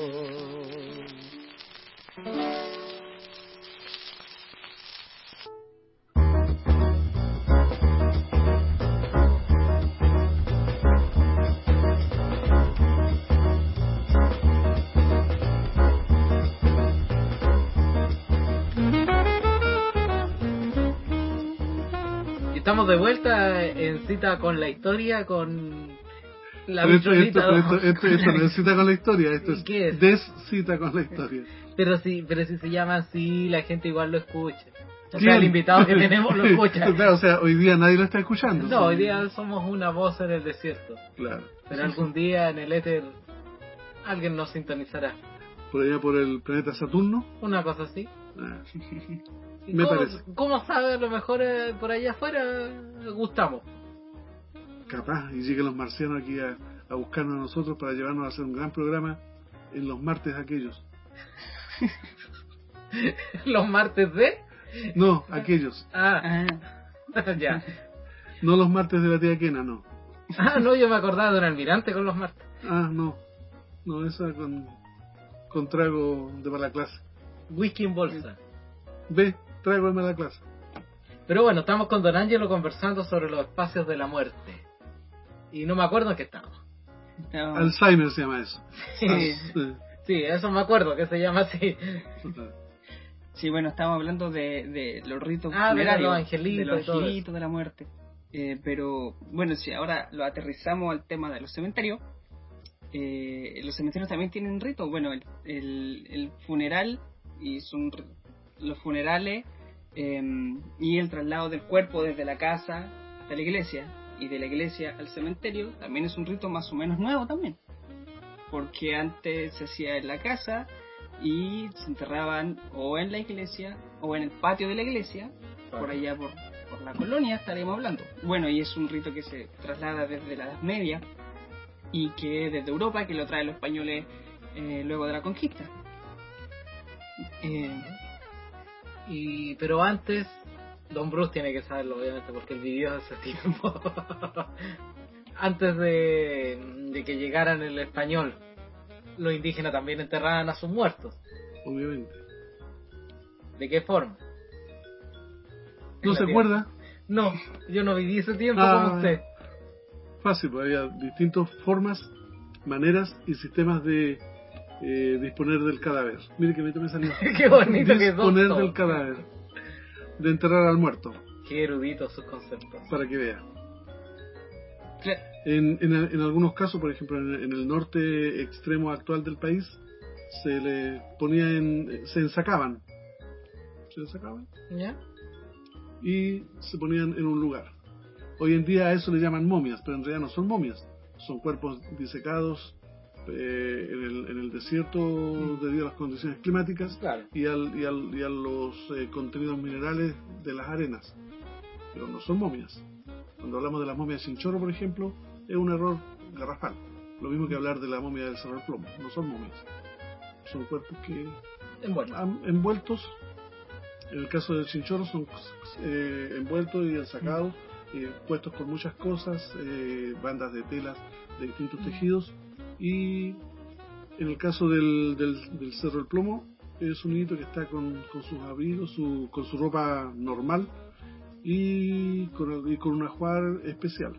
[SPEAKER 2] Estamos de vuelta en Cita con la Historia, con la
[SPEAKER 3] Pero esto, esto,
[SPEAKER 2] bicholita.
[SPEAKER 3] pero esto, esto, esto no es cita con la historia, esto es,
[SPEAKER 2] ¿Qué es?
[SPEAKER 3] descita con la historia.
[SPEAKER 2] Pero si, pero si se llama así, la gente igual lo escucha. O
[SPEAKER 3] ¿Quién?
[SPEAKER 2] sea, el invitado que tenemos lo escucha.
[SPEAKER 3] Claro, o sea, hoy día nadie lo está escuchando.
[SPEAKER 2] No, hoy día somos una voz en el desierto.
[SPEAKER 3] Claro.
[SPEAKER 2] Pero algún día en el éter alguien nos sintonizará.
[SPEAKER 3] Por allá por el planeta Saturno.
[SPEAKER 2] Una cosa así.
[SPEAKER 3] Ah,
[SPEAKER 2] ¿Y
[SPEAKER 3] me
[SPEAKER 2] cómo,
[SPEAKER 3] parece.
[SPEAKER 2] ¿Cómo sabe? A lo mejor eh, por allá afuera gustamos.
[SPEAKER 3] Capaz, y lleguen los marcianos aquí a, a buscarnos a nosotros para llevarnos a hacer un gran programa en los martes aquellos.
[SPEAKER 2] Los martes de...
[SPEAKER 3] No, aquellos.
[SPEAKER 2] Ah,
[SPEAKER 4] Ah,
[SPEAKER 2] ya.
[SPEAKER 3] No los martes de la tía Kena, no.
[SPEAKER 2] Ah, no, yo me acordaba de un almirante con los martes.
[SPEAKER 3] Ah, no. No, esa con, con trago de mala clase.
[SPEAKER 2] Whisky en bolsa.
[SPEAKER 3] Ve, trago de mala clase.
[SPEAKER 2] Pero bueno, estamos con Don Ángelo conversando sobre los espacios de la muerte. Y no me acuerdo en qué estamos.
[SPEAKER 4] estaba-
[SPEAKER 3] Alzheimer se llama eso.
[SPEAKER 2] Sí,
[SPEAKER 3] Ah,
[SPEAKER 2] sí, eso me acuerdo, que se llama así.
[SPEAKER 3] sí.
[SPEAKER 4] Sí, bueno, estábamos hablando de, de los ritos
[SPEAKER 2] Ah, de
[SPEAKER 4] funerarios,
[SPEAKER 2] los angelitos
[SPEAKER 4] de los
[SPEAKER 2] y todo
[SPEAKER 4] angelitos de la muerte. Eh, pero, bueno, si ahora lo aterrizamos al tema de los cementerios, eh, los cementerios también tienen ritos. Bueno, el, el, el funeral, y son r- los funerales, eh, y el traslado del cuerpo desde la casa hasta la iglesia, y de la iglesia al cementerio, también es un rito más o menos nuevo también. Porque antes se hacía en la casa y se enterraban o en la iglesia o en el patio de la iglesia, por allá por, por la colonia estaríamos hablando. Bueno, y es un rito que se traslada desde la Edad Media y que desde Europa, que lo traen los españoles eh, luego de la conquista. Eh,
[SPEAKER 2] Y, pero antes, Don Bruce tiene que saberlo, obviamente, porque él vivió hace tiempo. Antes de, de que llegaran el español, los indígenas también enterraban a sus muertos.
[SPEAKER 3] Obviamente.
[SPEAKER 2] ¿De qué forma?
[SPEAKER 3] ¿No
[SPEAKER 2] En
[SPEAKER 3] se
[SPEAKER 2] la
[SPEAKER 3] acuerda?
[SPEAKER 2] No, yo no viví ese tiempo
[SPEAKER 3] Ah.
[SPEAKER 2] como usted.
[SPEAKER 3] Fácil, porque había distintas formas, maneras y sistemas de eh, disponer del cadáver. Mire que me salió.
[SPEAKER 2] Qué bonito que son
[SPEAKER 3] Disponer
[SPEAKER 2] todos.
[SPEAKER 3] del cadáver. De enterrar al muerto,
[SPEAKER 2] Qué eruditos sus conceptos.
[SPEAKER 3] para que vea.
[SPEAKER 4] cla-
[SPEAKER 3] En, en, en algunos casos, por ejemplo, en, en el norte extremo actual del país, se le ponía en... se ensacaban. Se ensacaban
[SPEAKER 2] ¿Ya?
[SPEAKER 3] y se ponían en un lugar. Hoy en día a eso le llaman momias, pero en realidad no son momias. Son cuerpos disecados eh, en, el, en el desierto debido a las condiciones climáticas
[SPEAKER 2] Claro.
[SPEAKER 3] y, al, y, al, y a los eh, contenidos minerales de las arenas. Pero no son momias. Cuando hablamos de las momias sin chorro, por ejemplo, es un error garrafal. Lo mismo que hablar de la momia del Cerro del Plomo. No son momias. Son cuerpos que
[SPEAKER 2] Bueno,
[SPEAKER 3] han envueltos. En el caso del chinchorro son eh, envueltos y ensacados, eh, puestos con muchas cosas, eh, bandas de telas de distintos tejidos. Y en el caso del, del, del Cerro del Plomo, es un niñito que está con, con sus abrigos, su, con su ropa normal y con, y con un ajuar especial.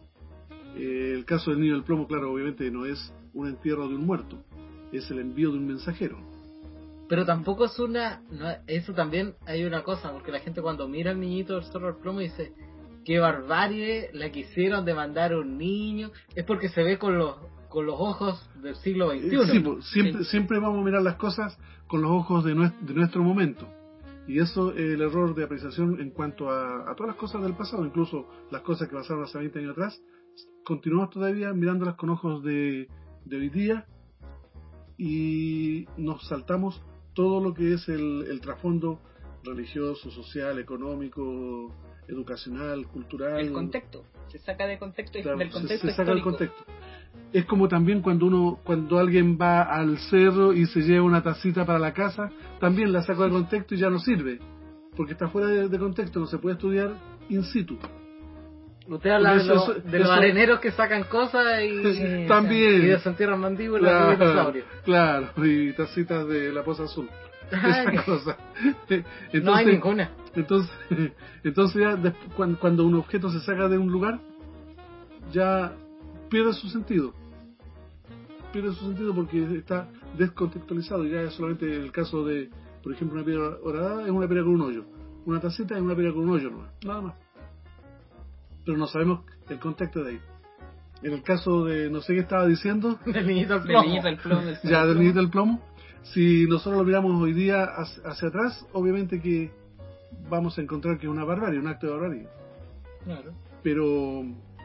[SPEAKER 3] Eh, el caso del niño del plomo, claro, obviamente no es un entierro de un muerto, es el envío de un mensajero.
[SPEAKER 2] pero tampoco es una... No, eso también hay una cosa, porque la gente cuando mira al niñito del Cerro del Plomo dice, qué barbarie la que hicieron de mandar a un niño. Es porque se ve con los con los ojos del siglo veintiuno.
[SPEAKER 3] Sí, pues, siempre,
[SPEAKER 2] Sí.
[SPEAKER 3] siempre vamos a mirar las cosas con los ojos de nuestro, de nuestro momento. Y eso es el error de apreciación en cuanto a, a todas las cosas del pasado, incluso las cosas que pasaron hace veinte años atrás. Continuamos todavía mirándolas con ojos de, de hoy día y nos saltamos todo lo que es el, el trasfondo religioso, social, económico, educacional, cultural.
[SPEAKER 4] el contexto. Se saca de contexto,
[SPEAKER 3] Claro,
[SPEAKER 4] del
[SPEAKER 3] se-
[SPEAKER 4] contexto
[SPEAKER 3] se, saca del
[SPEAKER 4] histórico.
[SPEAKER 3] contexto. Es como también cuando uno, cuando alguien va al cerro y se lleva una tacita para la casa, también la saca del contexto y ya no sirve, porque está fuera de, de contexto, no se puede estudiar in situ.
[SPEAKER 2] Usted habla de,
[SPEAKER 3] Eso-
[SPEAKER 2] los-
[SPEAKER 3] eso-
[SPEAKER 2] de los
[SPEAKER 3] eso-
[SPEAKER 2] areneros que sacan cosas y,
[SPEAKER 3] También.
[SPEAKER 2] y desentierran mandíbulas de
[SPEAKER 3] Claro,
[SPEAKER 2] dinosaurios.
[SPEAKER 3] claro, y tacitas de la poza azul.
[SPEAKER 2] Ay,
[SPEAKER 3] Esa cosa. Entonces,
[SPEAKER 2] no hay ninguna.
[SPEAKER 3] Entonces, entonces ya desp- cuan- cuando un objeto se saca de un lugar, ya pierde su sentido. Pierde su sentido porque está descontextualizado. Ya es solamente el caso de, por ejemplo, una piedra horadada es una piedra con un hoyo. Una tacita es una piedra con un hoyo, no, nada más. Pero no sabemos el contexto de ahí. En el caso de, no sé qué estaba diciendo,
[SPEAKER 2] Del niñito al
[SPEAKER 4] Del
[SPEAKER 2] plomo.
[SPEAKER 4] niñito del plomo, del
[SPEAKER 3] ya del niñito del plomo, si nosotros lo miramos hoy día hacia, hacia atrás, obviamente que vamos a encontrar que es una barbarie, un acto de barbarie.
[SPEAKER 2] Claro.
[SPEAKER 3] Pero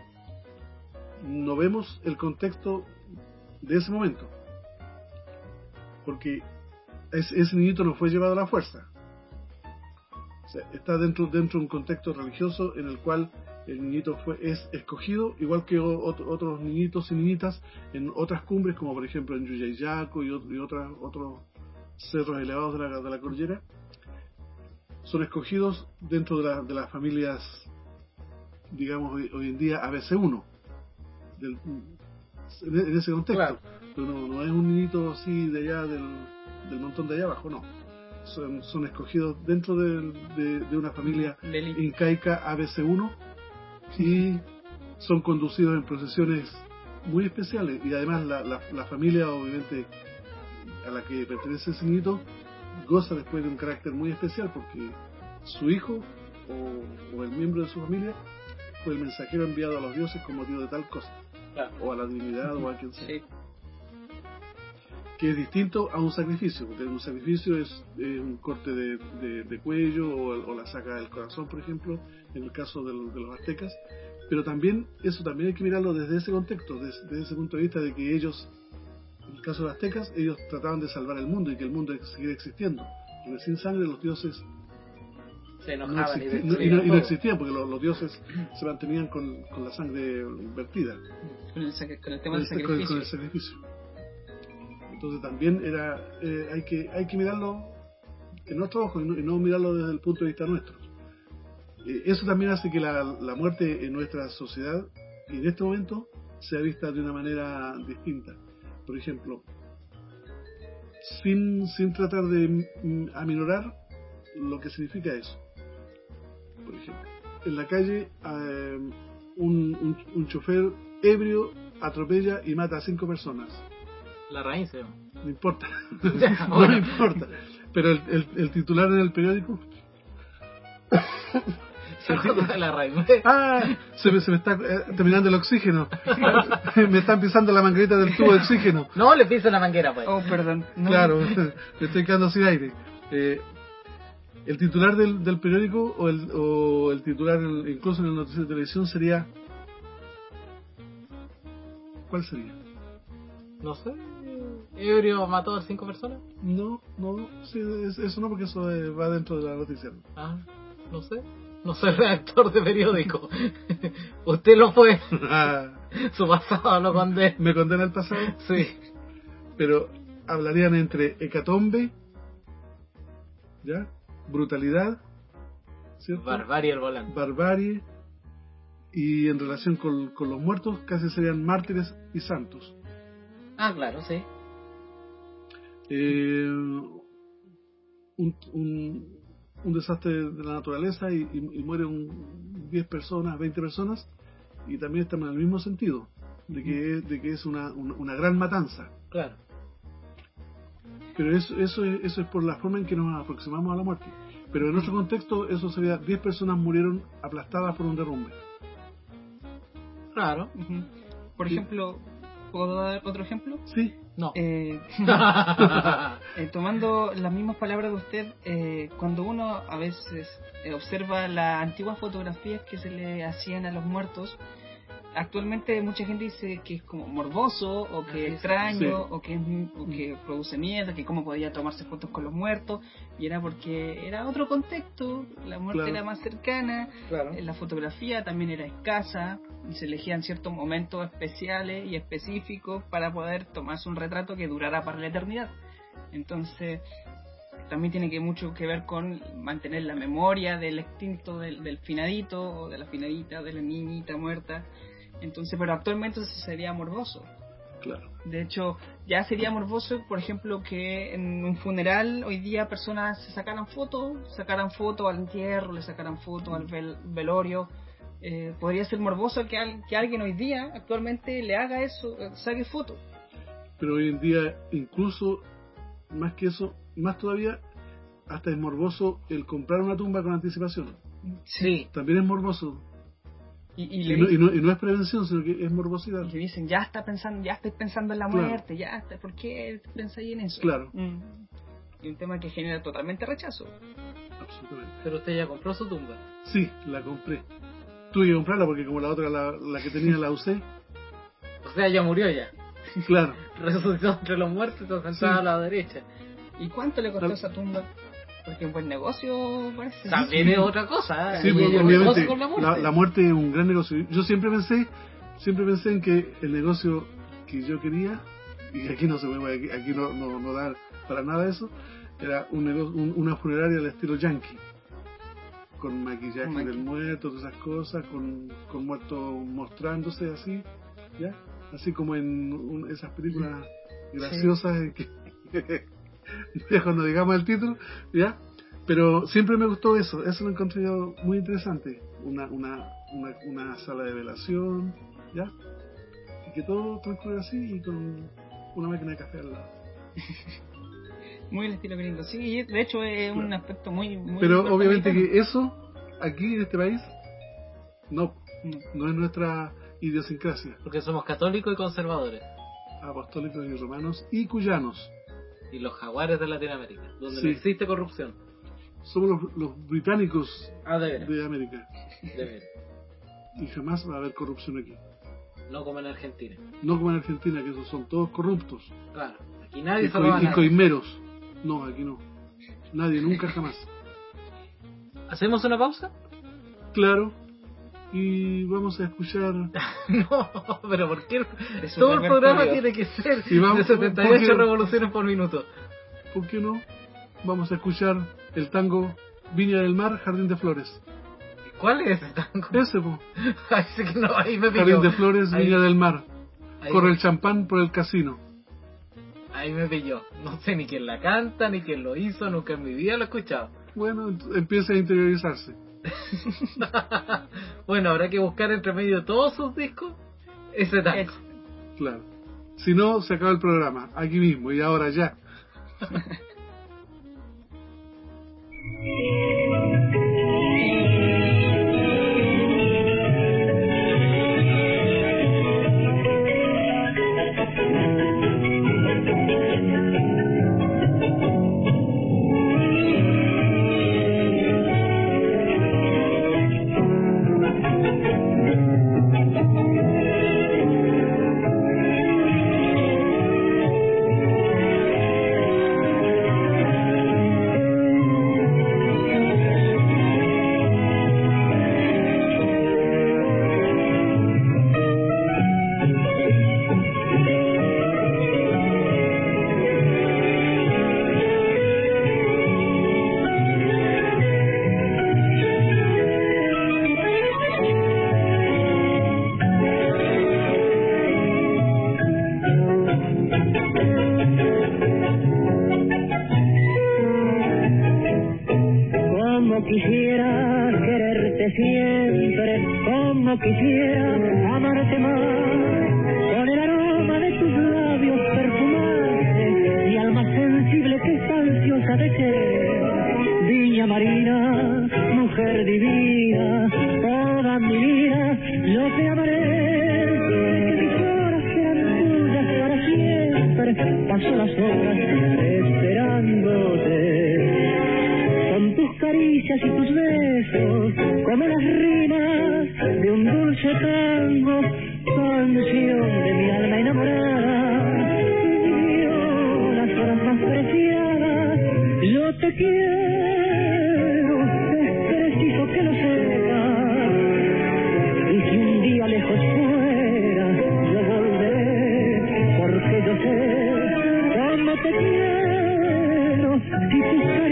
[SPEAKER 3] no vemos el contexto de ese momento, porque ese, ese niñito no fue llevado a la fuerza. O sea, está dentro dentro de un contexto religioso en el cual el niñito fue es escogido, igual que o- otro- otros niñitos y niñitas en otras cumbres, como por ejemplo en Yuyayaco y, ot- y otras, otros cerros elevados de la, de la cordillera. Son escogidos dentro de, la- de las familias, digamos, hoy, hoy en día A B C uno, del, en en ese contexto.
[SPEAKER 2] Claro.
[SPEAKER 3] Pero no, no es un niñito así de allá, del, del montón de allá abajo, no. Son, son escogidos dentro del- de, de una familia
[SPEAKER 4] de élite.
[SPEAKER 3] incaica A B C uno y son conducidos en procesiones muy especiales. Y además la, la, la familia, obviamente, a la que pertenece ese niñito, goza después de un carácter muy especial porque su hijo o, o el miembro de su familia fue el mensajero enviado a los dioses con motivo de tal cosa,
[SPEAKER 2] Claro.
[SPEAKER 3] o a la divinidad o a quien sea,
[SPEAKER 4] Sí.
[SPEAKER 3] que es distinto a un sacrificio, porque un sacrificio es, eh, un corte de, de- de cuello o, o la saca del corazón, por ejemplo, en el caso del- de los aztecas. Pero también eso también hay que mirarlo desde ese contexto, desde, desde ese punto de vista de que ellos, en el caso de los aztecas, ellos trataban de salvar el mundo y que el mundo siguiera existiendo, porque sin sangre los dioses
[SPEAKER 2] Se
[SPEAKER 3] no
[SPEAKER 2] enojaban y
[SPEAKER 3] existi- no- y,
[SPEAKER 2] destruían
[SPEAKER 3] no, y no
[SPEAKER 2] todo.
[SPEAKER 3] existían, porque los, los dioses se mantenían con, con la sangre vertida,
[SPEAKER 4] Con el, sac- con el tema
[SPEAKER 3] con
[SPEAKER 4] del
[SPEAKER 3] el, con el-
[SPEAKER 4] sacrificio.
[SPEAKER 3] con el sacrificio. Entonces también era eh, hay que hay que mirarlo en nuestros ojos y no, y no mirarlo desde el punto de vista nuestro. Eh, eso también hace que la, la muerte en nuestra sociedad y en este momento sea vista de una manera distinta. Por ejemplo, sin, sin tratar de mm, aminorar lo que significa eso. Por ejemplo, en la calle eh, un, un, un chofer ebrio atropella y mata a cinco personas.
[SPEAKER 2] La raíz se llama.
[SPEAKER 3] No importa,
[SPEAKER 2] Ya,
[SPEAKER 3] no
[SPEAKER 2] bueno.
[SPEAKER 3] me importa. Pero el, el, el titular en el periódico,
[SPEAKER 2] Se acuerda de la raíz.
[SPEAKER 3] ¡ah! Se me, se me está eh, terminando el oxígeno. Me están pisando la manguerita del tubo de oxígeno.
[SPEAKER 2] No le pise la manguera, pues.
[SPEAKER 4] Oh, perdón. No.
[SPEAKER 3] Claro, me estoy quedando sin aire. Eh, el titular del, del periódico o el, o el titular en- incluso en el noticiero de televisión sería, ¿cuál sería?
[SPEAKER 2] No sé. Ebrio mató a cinco personas.
[SPEAKER 3] No, no, sí, es- eso no, porque eso eh, va dentro de la noticia.
[SPEAKER 2] Ah, no sé. No soy redactor de periódico. Usted lo fue. Su pasado lo condena.
[SPEAKER 3] Me condena el pasado,
[SPEAKER 2] Sí.
[SPEAKER 3] pero hablarían entre hecatombe, ¿ya? Brutalidad, ¿cierto?
[SPEAKER 2] Barbarie el volante.
[SPEAKER 3] Barbarie, y en relación con, con los muertos casi serían mártires y santos.
[SPEAKER 2] Ah, claro, sí.
[SPEAKER 3] Eh, un, un, un desastre de la naturaleza y, y, y mueren diez personas, veinte personas, y también están en el mismo sentido, de que, de que es una, una, una gran matanza.
[SPEAKER 2] Claro.
[SPEAKER 3] Pero eso, eso, es, eso es por la forma en que nos aproximamos a la muerte. Pero en nuestro contexto eso sería diez personas murieron aplastadas por un derrumbe.
[SPEAKER 2] Claro.
[SPEAKER 4] Ujú. Por
[SPEAKER 3] Sí.
[SPEAKER 4] ejemplo, ¿puedo dar otro ejemplo?
[SPEAKER 3] Sí,
[SPEAKER 2] No.
[SPEAKER 4] Eh, eh, tomando las mismas palabras de usted, eh, cuando uno a veces eh, observa las antiguas fotografías que se le hacían a los muertos, actualmente mucha gente dice que es como morboso o que es extraño
[SPEAKER 3] Sí.
[SPEAKER 4] o que, es- o que produce miedo, que cómo podía tomarse fotos con los muertos, y era porque era otro contexto, la muerte
[SPEAKER 3] Claro.
[SPEAKER 4] era más cercana,
[SPEAKER 3] claro.
[SPEAKER 4] la fotografía también era escasa y se elegían ciertos momentos especiales y específicos para poder tomarse un retrato que durara para la eternidad. Entonces, también tiene que mucho que ver con mantener la memoria del extinto, del, del finadito, o de la finadita, de la niñita muerta. Entonces, pero actualmente eso sería morboso.
[SPEAKER 3] Claro.
[SPEAKER 4] De hecho, ya sería morboso, por ejemplo, que en un funeral hoy día personas se sacaran fotos, sacaran fotos al entierro, le sacaran fotos al vel- velorio. Eh, podría ser morboso que, al- que alguien hoy día, actualmente, le haga eso, eh, saque fotos.
[SPEAKER 3] Pero hoy en día, incluso, más que eso, más todavía, hasta es morboso el comprar una tumba con anticipación.
[SPEAKER 2] Sí.
[SPEAKER 3] También es morboso.
[SPEAKER 4] Y, y,
[SPEAKER 3] Y
[SPEAKER 4] le
[SPEAKER 3] no, y,
[SPEAKER 4] dicen,
[SPEAKER 3] no, y no es prevención, sino que es morbosidad.
[SPEAKER 4] y le dicen, ya está pensando, ya estoy pensando en la
[SPEAKER 3] Claro.
[SPEAKER 4] muerte, ya está, ¿por qué pensáis en eso?
[SPEAKER 3] Claro.
[SPEAKER 4] Mm. Y un tema que genera totalmente rechazo.
[SPEAKER 3] Absolutamente.
[SPEAKER 2] Pero usted ya compró su tumba.
[SPEAKER 3] Sí, la compré. Tuve que comprarla porque como la otra, la, la que tenía, la usé.
[SPEAKER 2] O sea, ya murió ya.
[SPEAKER 3] Claro.
[SPEAKER 2] Resucitó entre los muertos y se sentaba
[SPEAKER 3] Sí.
[SPEAKER 2] a la derecha.
[SPEAKER 4] ¿Y cuánto le costó
[SPEAKER 3] Tal-
[SPEAKER 4] esa tumba? Porque un buen negocio parece.
[SPEAKER 2] También
[SPEAKER 3] Sí.
[SPEAKER 2] es otra cosa. ¿eh?
[SPEAKER 3] Sí,
[SPEAKER 2] Ahí
[SPEAKER 3] pues,
[SPEAKER 2] hay un
[SPEAKER 3] obviamente
[SPEAKER 2] negocio con la muerte.
[SPEAKER 3] la, la muerte es un gran negocio. Yo siempre pensé, siempre pensé en que el negocio que yo quería, y aquí no se puede, aquí, aquí no, no, no da para nada eso, era un negocio, un- una funeraria al estilo yankee, con maquillaje
[SPEAKER 4] Con maqui-
[SPEAKER 3] del muerto, todas esas cosas, con, con muertos mostrándose así, ¿ya? Así como en un- esas películas graciosas en que mejor no digamos el título, ¿ya? Pero siempre me gustó eso, eso lo encontré yo muy interesante, una, una, una, una sala de velación, ¿ya? Y que todo transcurre así y con una máquina de café al lado.
[SPEAKER 4] Muy el estilo gringo. Sí, de hecho es un
[SPEAKER 3] Claro.
[SPEAKER 4] aspecto muy... muy
[SPEAKER 3] Pero obviamente
[SPEAKER 4] norteamericano.
[SPEAKER 3] que eso, aquí en este país, no,
[SPEAKER 4] No.
[SPEAKER 3] no es nuestra idiosincrasia,
[SPEAKER 2] Porque somos católicos y conservadores.
[SPEAKER 3] apostólicos y romanos y cuyanos.
[SPEAKER 2] Y los jaguares de Latinoamérica, donde
[SPEAKER 3] Sí.
[SPEAKER 2] no existe corrupción.
[SPEAKER 3] Somos los, los británicos
[SPEAKER 2] Ah, de veras.
[SPEAKER 3] de América
[SPEAKER 2] De veras.
[SPEAKER 3] y jamás va a haber corrupción aquí.
[SPEAKER 2] No como en Argentina.
[SPEAKER 3] No como en Argentina, que esos son todos corruptos
[SPEAKER 2] Claro. Aquí nadie
[SPEAKER 3] y,
[SPEAKER 2] se roba
[SPEAKER 3] coi- y
[SPEAKER 2] nada.
[SPEAKER 3] coimeros. No, aquí no. Nadie, nunca, jamás.
[SPEAKER 2] ¿Hacemos una pausa?
[SPEAKER 3] Claro. Y vamos a escuchar.
[SPEAKER 2] No, pero ¿por qué?
[SPEAKER 4] Eso
[SPEAKER 2] Todo
[SPEAKER 4] es
[SPEAKER 2] el
[SPEAKER 4] ver
[SPEAKER 2] programa
[SPEAKER 4] Julio.
[SPEAKER 2] tiene que ser
[SPEAKER 3] Y vamos-
[SPEAKER 2] de setenta y ocho
[SPEAKER 3] porque-
[SPEAKER 2] revoluciones por minuto.
[SPEAKER 3] ¿Por qué no? Vamos a escuchar el tango Viña del Mar, Jardín de Flores.
[SPEAKER 2] ¿Cuál es ese tango?
[SPEAKER 3] Ese, po.
[SPEAKER 2] Ay, sí que no, ahí me
[SPEAKER 3] Jardín
[SPEAKER 2] pilló.
[SPEAKER 3] de Flores,
[SPEAKER 2] Ahí-
[SPEAKER 3] Viña del Mar.
[SPEAKER 2] ahí
[SPEAKER 3] Corre
[SPEAKER 2] me-
[SPEAKER 3] el champán por el casino.
[SPEAKER 2] Ahí me pilló. No sé ni quién la canta, ni quién lo hizo, nunca en mi vida lo he escuchado.
[SPEAKER 3] Bueno, ent- empieza a interiorizarse.
[SPEAKER 2] Bueno, habrá que buscar entre medio de todos sus discos ese tango.
[SPEAKER 4] Eso.
[SPEAKER 3] Claro. Si no, se acaba el programa. Aquí mismo y ahora ya.
[SPEAKER 7] Como quisiera quererte siempre, como quisiera amarte más, con el aroma de tus labios perfumarse, mi alma sensible que está ansiosa de ser. Viña marina, mujer divina, toda mi vida yo te amaré, que mis horas serán tuyas para siempre, paso las horas esperándote. Con tus caricias y tus besos, como las rimas de un dulce tango, canción de mi alma enamorada, yo las horas más preciadas, yo te quiero, es preciso que lo sepas, y si un día lejos fuera, yo volveré, porque yo sé cómo te quiero, si tú sabes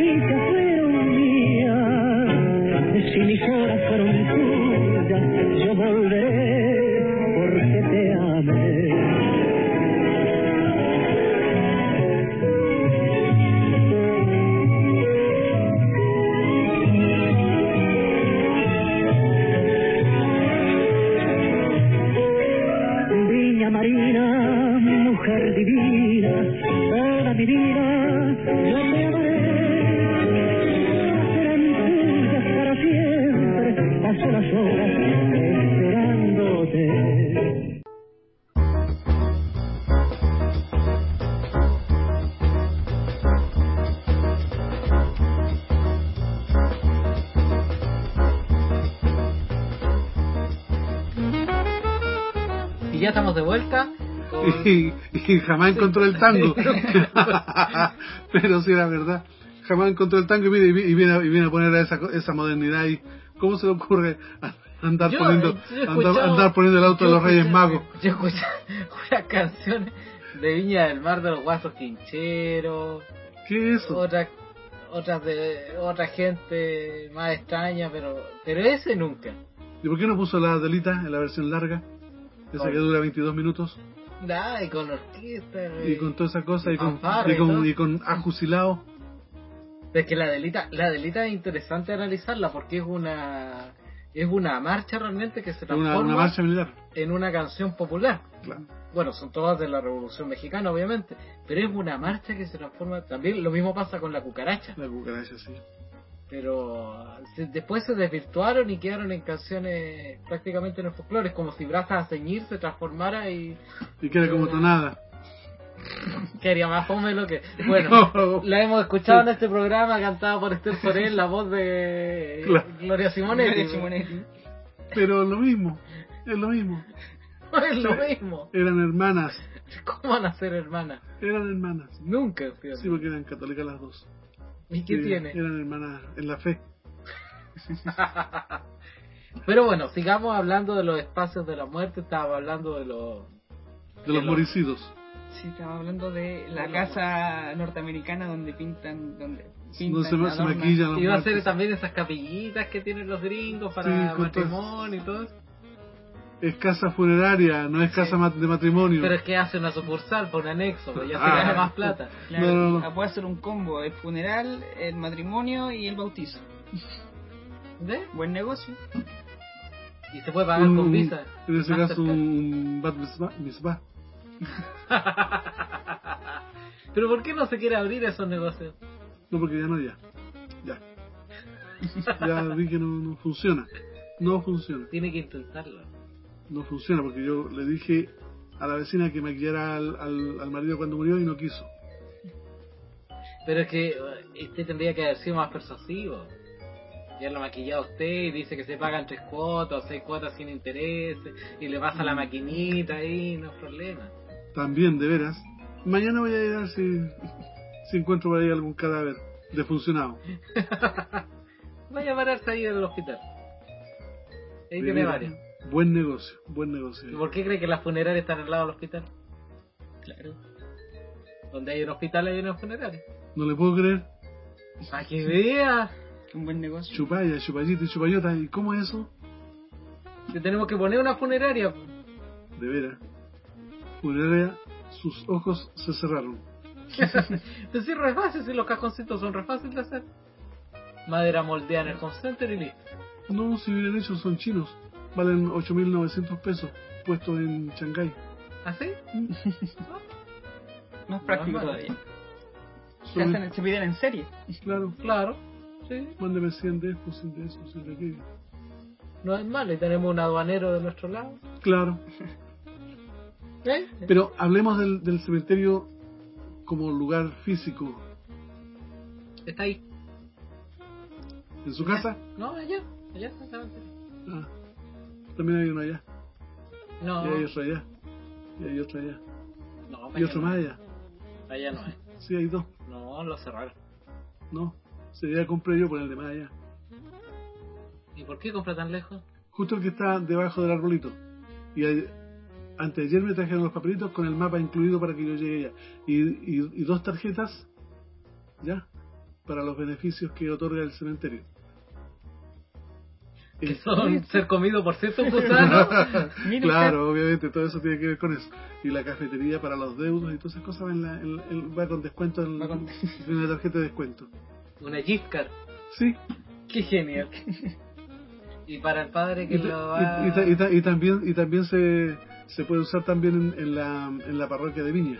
[SPEAKER 2] Y ya estamos de vuelta. Con...
[SPEAKER 3] Y, y jamás encontró el tango. Pero sí era verdad. Jamás encontró el tango y viene, y viene, y viene a poner esa, esa modernidad ahí. ¿Cómo se le ocurre andar
[SPEAKER 2] yo,
[SPEAKER 3] poniendo
[SPEAKER 2] yo
[SPEAKER 3] andar, andar poniendo el auto de los Reyes Magos?
[SPEAKER 2] Yo escuché unas canciones de Viña del Mar de los Guasos Quincheros.
[SPEAKER 3] ¿Qué es eso?
[SPEAKER 2] Otra, otras de otra gente más extraña, pero pero ese nunca.
[SPEAKER 3] ¿Y por qué no puso la Adelita en la versión larga? Esa que dura veintidós minutos.
[SPEAKER 2] Nah, y con orquesta.
[SPEAKER 3] Y con toda esa cosa, y con,
[SPEAKER 2] fanfarra
[SPEAKER 3] y con,
[SPEAKER 2] y
[SPEAKER 3] y con ajusilado.
[SPEAKER 2] Es que la delita, la delita es interesante analizarla porque es una es una marcha realmente que se transforma
[SPEAKER 3] Una, una marcha militar.
[SPEAKER 2] en una canción popular.
[SPEAKER 3] Claro.
[SPEAKER 2] Bueno, son todas de la Revolución Mexicana, obviamente, pero es una marcha que se transforma. También lo mismo pasa con la cucaracha.
[SPEAKER 3] La cucaracha, sí.
[SPEAKER 2] Pero se, después se desvirtuaron y quedaron en canciones prácticamente en el folclore. Es como si Brazas a Ceñir se transformara y...
[SPEAKER 3] Y queda como tonada.
[SPEAKER 2] Quería más fome lo que... Bueno, la hemos escuchado en este programa cantada por Esther Sorel, la voz de
[SPEAKER 3] Claro.
[SPEAKER 2] Gloria Simonetti.
[SPEAKER 4] Gloria Simonetti.
[SPEAKER 3] Pero lo mismo, es lo mismo.
[SPEAKER 2] Es lo mismo.
[SPEAKER 3] Eran hermanas,
[SPEAKER 2] ¿Cómo van a ser hermanas?
[SPEAKER 3] eran hermanas.
[SPEAKER 2] Nunca, tío.
[SPEAKER 3] Sí, porque eran católicas las dos.
[SPEAKER 2] ¿Y qué
[SPEAKER 3] Sí,
[SPEAKER 2] tiene?
[SPEAKER 3] Eran hermanas en la fe.
[SPEAKER 2] Pero bueno, sigamos hablando de los espacios de la muerte. Estaba hablando de los...
[SPEAKER 3] De los
[SPEAKER 2] los-
[SPEAKER 3] moricidos.
[SPEAKER 4] Sí, estaba hablando de la casa norteamericana donde pintan, donde pintan,
[SPEAKER 3] No se, ma- se
[SPEAKER 4] adornan.
[SPEAKER 3] maquillan los
[SPEAKER 2] Iba a ser
[SPEAKER 3] muertos.
[SPEAKER 2] también esas capillitas que tienen los gringos para
[SPEAKER 3] Sí, con todo-
[SPEAKER 2] matrimonio y todo eso.
[SPEAKER 3] Es casa funeraria, no es casa ma- de matrimonio.
[SPEAKER 2] Pero es que hace una sucursal por un anexo, pues ya se
[SPEAKER 3] Ah.
[SPEAKER 2] gana más plata.
[SPEAKER 4] Claro,
[SPEAKER 3] No, no, no.
[SPEAKER 4] ah, puede ser un combo, el funeral, el matrimonio y el bautizo.
[SPEAKER 2] ¿Ves?
[SPEAKER 4] Buen negocio.
[SPEAKER 2] Y se puede pagar
[SPEAKER 3] Un-
[SPEAKER 2] con visa.
[SPEAKER 3] En ese caso,
[SPEAKER 2] Mastercard.
[SPEAKER 3] un bat mitzvah. mitzvah.
[SPEAKER 2] Pero ¿por qué no se quiere abrir esos negocios?
[SPEAKER 3] No, porque ya no, ya. Ya. Ya vi que no, no funciona. No funciona.
[SPEAKER 2] Tiene que intentarlo.
[SPEAKER 3] No funciona porque yo le dije a la vecina que maquillara al, al, al marido cuando murió y no quiso.
[SPEAKER 2] Pero es que eh, usted tendría que haber sido más persuasivo. Ya lo maquillado a usted y dice que se pagan tres cuotas o seis cuotas sin intereses y le pasa la maquinita ahí, no es problema.
[SPEAKER 3] También, de veras. Mañana voy a ir a ver si, si encuentro por ahí algún cadáver defuncionado.
[SPEAKER 2] Vaya a pararse ahí en el hospital. Ahí
[SPEAKER 3] De
[SPEAKER 2] tiene
[SPEAKER 3] veras.
[SPEAKER 2] varios.
[SPEAKER 3] Buen negocio, buen negocio.
[SPEAKER 2] ¿Y por qué cree que las funerarias están al lado del hospital?
[SPEAKER 4] Claro.
[SPEAKER 2] Donde hay un hospital hay una funeraria.
[SPEAKER 3] No le puedo creer.
[SPEAKER 2] Para que vea.
[SPEAKER 4] Un buen negocio.
[SPEAKER 3] Chupalla, chupallita y chupayota. ¿Y cómo es eso?
[SPEAKER 2] Que tenemos que poner una funeraria.
[SPEAKER 3] De veras. Funeraria, sus ojos se cerraron.
[SPEAKER 2] Entonces es re fácil, si los cajoncitos son re fáciles de hacer. Madera moldeada en el home center y listo.
[SPEAKER 3] No, si bien hechos son chinos. Valen ocho mil novecientos pesos puestos en Shanghái.
[SPEAKER 2] ¿Así?
[SPEAKER 4] Más práctico
[SPEAKER 2] No,
[SPEAKER 4] todavía. Se,
[SPEAKER 3] Son-
[SPEAKER 4] hacen, se piden en serie.
[SPEAKER 3] Claro,
[SPEAKER 2] Claro. Sí.
[SPEAKER 3] mándeme cien de estos, cien de esos, cien de aquellos.
[SPEAKER 2] No es malo. Y tenemos un aduanero de nuestro lado.
[SPEAKER 3] Claro.
[SPEAKER 2] ¿Eh?
[SPEAKER 3] Pero hablemos del, del cementerio como lugar físico.
[SPEAKER 2] Está ahí.
[SPEAKER 3] ¿En su casa?
[SPEAKER 2] No, allá. Allá está el cementerio.
[SPEAKER 3] Ah, también hay uno allá.
[SPEAKER 2] No.
[SPEAKER 3] Y hay otro allá. Y hay otro allá.
[SPEAKER 2] No,
[SPEAKER 3] Y
[SPEAKER 2] allá
[SPEAKER 3] otro
[SPEAKER 2] no.
[SPEAKER 3] más allá.
[SPEAKER 2] Allá no es.
[SPEAKER 3] Sí, hay dos.
[SPEAKER 2] No, lo cerraron.
[SPEAKER 3] No. Se ya compré yo por el de más allá.
[SPEAKER 2] ¿Y por qué compra tan lejos?
[SPEAKER 3] Justo el que está debajo del arbolito. Y hay- antes de ayer me trajeron los papelitos con el mapa incluido para que yo llegue allá. Y, y, y dos tarjetas, ya, para los beneficios que otorga el cementerio.
[SPEAKER 2] Que
[SPEAKER 3] El-
[SPEAKER 2] son ser comido por ciertos gusanos.
[SPEAKER 4] Mire
[SPEAKER 3] claro, obviamente, todo eso tiene que ver con eso. Y la cafetería para los deudos y todas esas cosas va, en la- en- en- va con descuento en,
[SPEAKER 4] Va con-
[SPEAKER 3] en una tarjeta de descuento.
[SPEAKER 2] Una gift card.
[SPEAKER 3] Sí,
[SPEAKER 2] Qué genial. Y para el padre que
[SPEAKER 3] y, ta-
[SPEAKER 2] lo va...
[SPEAKER 3] y- y ta- y ta- y también, y también se, se puede usar también en, en la, en la parroquia de Viña.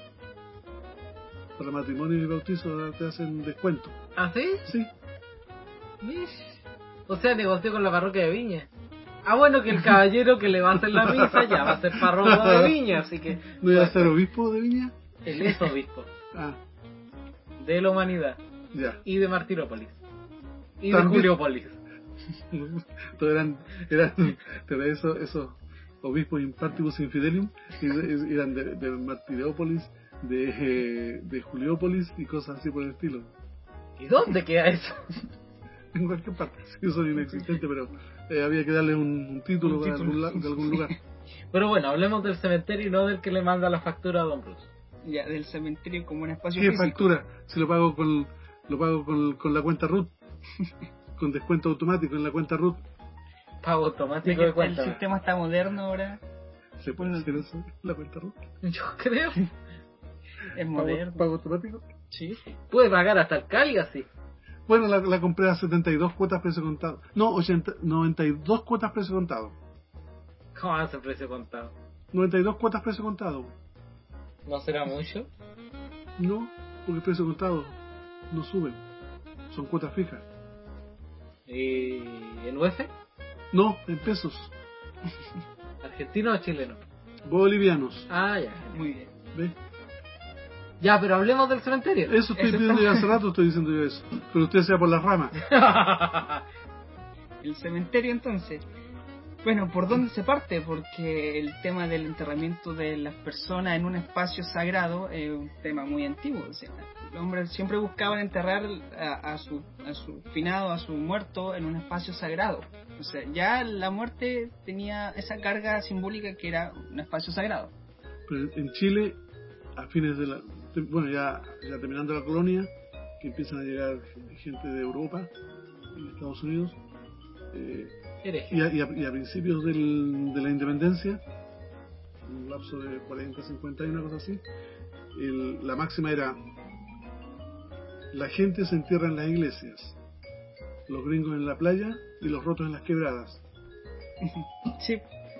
[SPEAKER 3] Para matrimonio y bautizo te hacen descuento.
[SPEAKER 2] ¿Ah, sí?
[SPEAKER 3] Sí,
[SPEAKER 2] Mish. O sea, negoció con la parroquia de Viña. Ah, bueno, que el caballero que le va a hacer la misa ya va a ser párroco de Viña, así que...
[SPEAKER 3] ¿no iba a ser obispo de Viña?
[SPEAKER 2] Él es obispo
[SPEAKER 3] Ah,
[SPEAKER 2] de la humanidad
[SPEAKER 3] ya.
[SPEAKER 2] y de Martirópolis y de
[SPEAKER 3] También.
[SPEAKER 2] Juliópolis.
[SPEAKER 3] Todo eran, eran, pero eso, eso, obispos in partibus infidelium, y de- eran de, de Martireópolis, de, eh, de Juliópolis y cosas así por el estilo.
[SPEAKER 2] ¿Y dónde queda eso?
[SPEAKER 3] En cualquier parte, sí, son inexistentes, pero eh, había que darle un, un título,
[SPEAKER 4] Un
[SPEAKER 3] de,
[SPEAKER 4] título.
[SPEAKER 3] Algún, la- de algún lugar.
[SPEAKER 2] Pero bueno, hablemos del cementerio y no del que le manda la factura a Don Bruce.
[SPEAKER 4] Ya, del cementerio como un espacio
[SPEAKER 3] ¿Qué
[SPEAKER 4] físico.
[SPEAKER 3] factura? Si lo pago con lo pago con, con la cuenta RUT, con descuento automático en la cuenta RUT,
[SPEAKER 2] Pago
[SPEAKER 4] De
[SPEAKER 2] automático
[SPEAKER 4] que
[SPEAKER 2] de
[SPEAKER 4] el
[SPEAKER 2] cuenta.
[SPEAKER 4] sistema está moderno ahora,
[SPEAKER 3] ¿se puede hacer eso? ¿La cuenta RUT?
[SPEAKER 2] Yo creo.
[SPEAKER 4] es
[SPEAKER 3] ¿Pago,
[SPEAKER 4] moderno.
[SPEAKER 3] pago automático?
[SPEAKER 2] Sí. Puede pagar hasta el Cali así.
[SPEAKER 3] Bueno, la, la compré a setenta y dos cuotas precio contado. No, ochenta, noventa y dos cuotas precio contado.
[SPEAKER 2] ¿Cómo hace el precio contado?
[SPEAKER 3] noventa y dos cuotas precio contado.
[SPEAKER 2] ¿No será mucho?
[SPEAKER 3] No, porque el precio contado no sube. Son cuotas fijas.
[SPEAKER 2] ¿Y en U F?
[SPEAKER 3] No, en pesos.
[SPEAKER 2] ¿Argentino o chileno?
[SPEAKER 3] Bolivianos.
[SPEAKER 2] Ah, ya.
[SPEAKER 4] Muy bien.
[SPEAKER 3] ¿Ves?
[SPEAKER 2] Ya, pero hablemos del cementerio.
[SPEAKER 3] Eso estoy
[SPEAKER 4] Eso
[SPEAKER 3] pidiendo
[SPEAKER 4] está-
[SPEAKER 3] yo hace rato, estoy diciendo yo eso. Pero usted sea por las ramas.
[SPEAKER 4] El cementerio entonces. Bueno, ¿por dónde se parte? Porque el tema del enterramiento de las personas en un espacio sagrado es un tema muy antiguo. O sea, los hombres siempre buscaban enterrar a, a su, a su finado, a su muerto en un espacio sagrado. O sea, ya la muerte tenía esa carga simbólica que era un espacio sagrado.
[SPEAKER 3] Pero en Chile, a fines de la... Bueno, ya, ya terminando la colonia, que empiezan a llegar gente de Europa y Estados Unidos, eh,
[SPEAKER 2] Hereje.
[SPEAKER 3] y, a, y, a, y a principios del, de la independencia, un lapso de cuarenta, cincuenta y una cosa así, el, la máxima era: la gente se entierra en las iglesias, los gringos en la playa y los rotos en las quebradas.
[SPEAKER 4] Sí,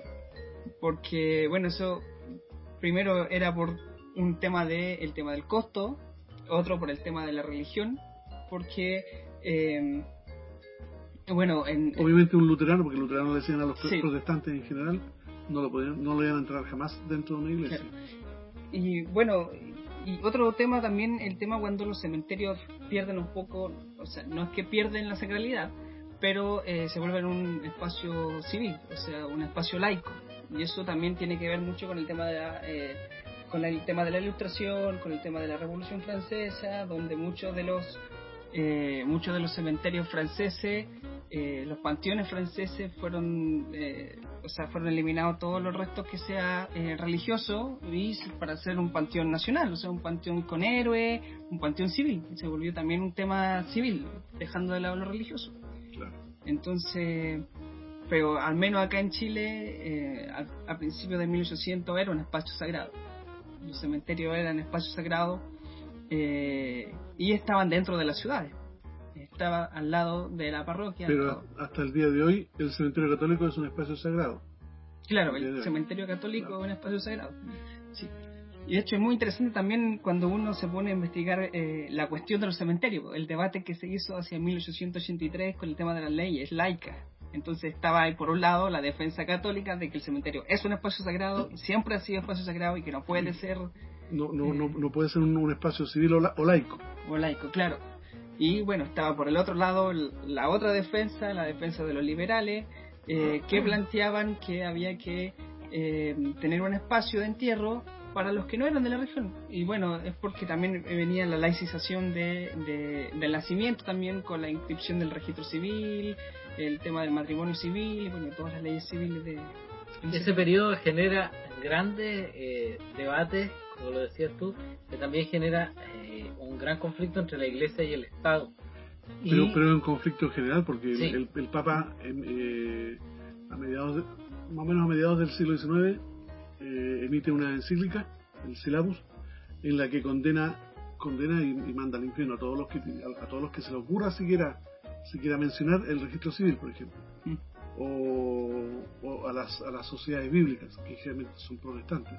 [SPEAKER 4] porque bueno, eso primero era por un tema de el tema del costo, otro por el tema de la religión, porque eh, bueno, en,
[SPEAKER 3] Obviamente un luterano, porque luterano le decían a los
[SPEAKER 4] Sí.
[SPEAKER 3] protestantes en general, no lo podían, no lo iban a entrar jamás dentro de una iglesia.
[SPEAKER 4] Claro. Y bueno, y otro tema también, el tema cuando los cementerios pierden un poco, o sea, no es que pierden la sacralidad, pero eh, se vuelven un espacio civil, o sea, un espacio laico. Y eso también tiene que ver mucho con el tema de la, eh, con el tema de la Ilustración, con el tema de la Revolución Francesa, donde muchos de los eh, muchos de los cementerios franceses, eh, los panteones franceses fueron, eh, o sea, fueron eliminados todos los restos que sea eh, religioso y para hacer un panteón nacional, o sea, un panteón con héroes, un panteón civil. Se volvió también un tema civil, dejando de lado lo religioso.
[SPEAKER 3] Claro.
[SPEAKER 4] Entonces, pero al menos acá en Chile, eh, a, a principios de mil ochocientos era un espacio sagrado. Los cementerios eran espacios sagrados eh, y estaban dentro de las ciudades. Estaba al lado de la parroquia.
[SPEAKER 3] Pero
[SPEAKER 4] todo.
[SPEAKER 3] hasta el día de hoy el cementerio católico es un espacio sagrado.
[SPEAKER 4] Claro,
[SPEAKER 3] al día de
[SPEAKER 4] el
[SPEAKER 3] hoy.
[SPEAKER 4] cementerio católico
[SPEAKER 3] Claro.
[SPEAKER 4] es un espacio sagrado. Sí. Y de hecho es muy interesante también cuando uno se pone a investigar eh, la cuestión de los cementerios, el debate que se hizo hacia mil ochocientos ochenta y tres con el tema de las leyes laicas. Entonces estaba ahí por un lado la defensa católica de que el cementerio es un espacio sagrado, siempre ha sido espacio sagrado y que no puede ser
[SPEAKER 3] No, no, no, no puede ser un, un espacio civil o, la- o laico.
[SPEAKER 4] o laico, claro. Y bueno, estaba por el otro lado el- la otra defensa, la defensa de los liberales, eh, que planteaban que había que eh, tener un espacio de entierro para los que no eran de la región. Y bueno, es porque también venía la laicización de, de- del nacimiento también con la inscripción del registro civil, el tema del matrimonio civil, y bueno, todas las leyes civiles de...
[SPEAKER 2] Ese periodo genera grandes eh, debates, como lo decías tú, que también genera eh, un gran conflicto entre la Iglesia y el Estado. Y-
[SPEAKER 3] Pero, pero es un conflicto en general, porque el,
[SPEAKER 2] Sí.
[SPEAKER 3] el, el Papa, em, eh, a mediados de- más o menos a mediados del siglo diecinueve, eh, emite una encíclica, el Syllabus, en la que condena condena y, y manda al infierno a todos los que a, a todos los que se le ocurra siquiera siquiera mencionar el registro civil, por ejemplo,
[SPEAKER 4] Mm.
[SPEAKER 3] o, o a las a las sociedades bíblicas, que generalmente son protestantes.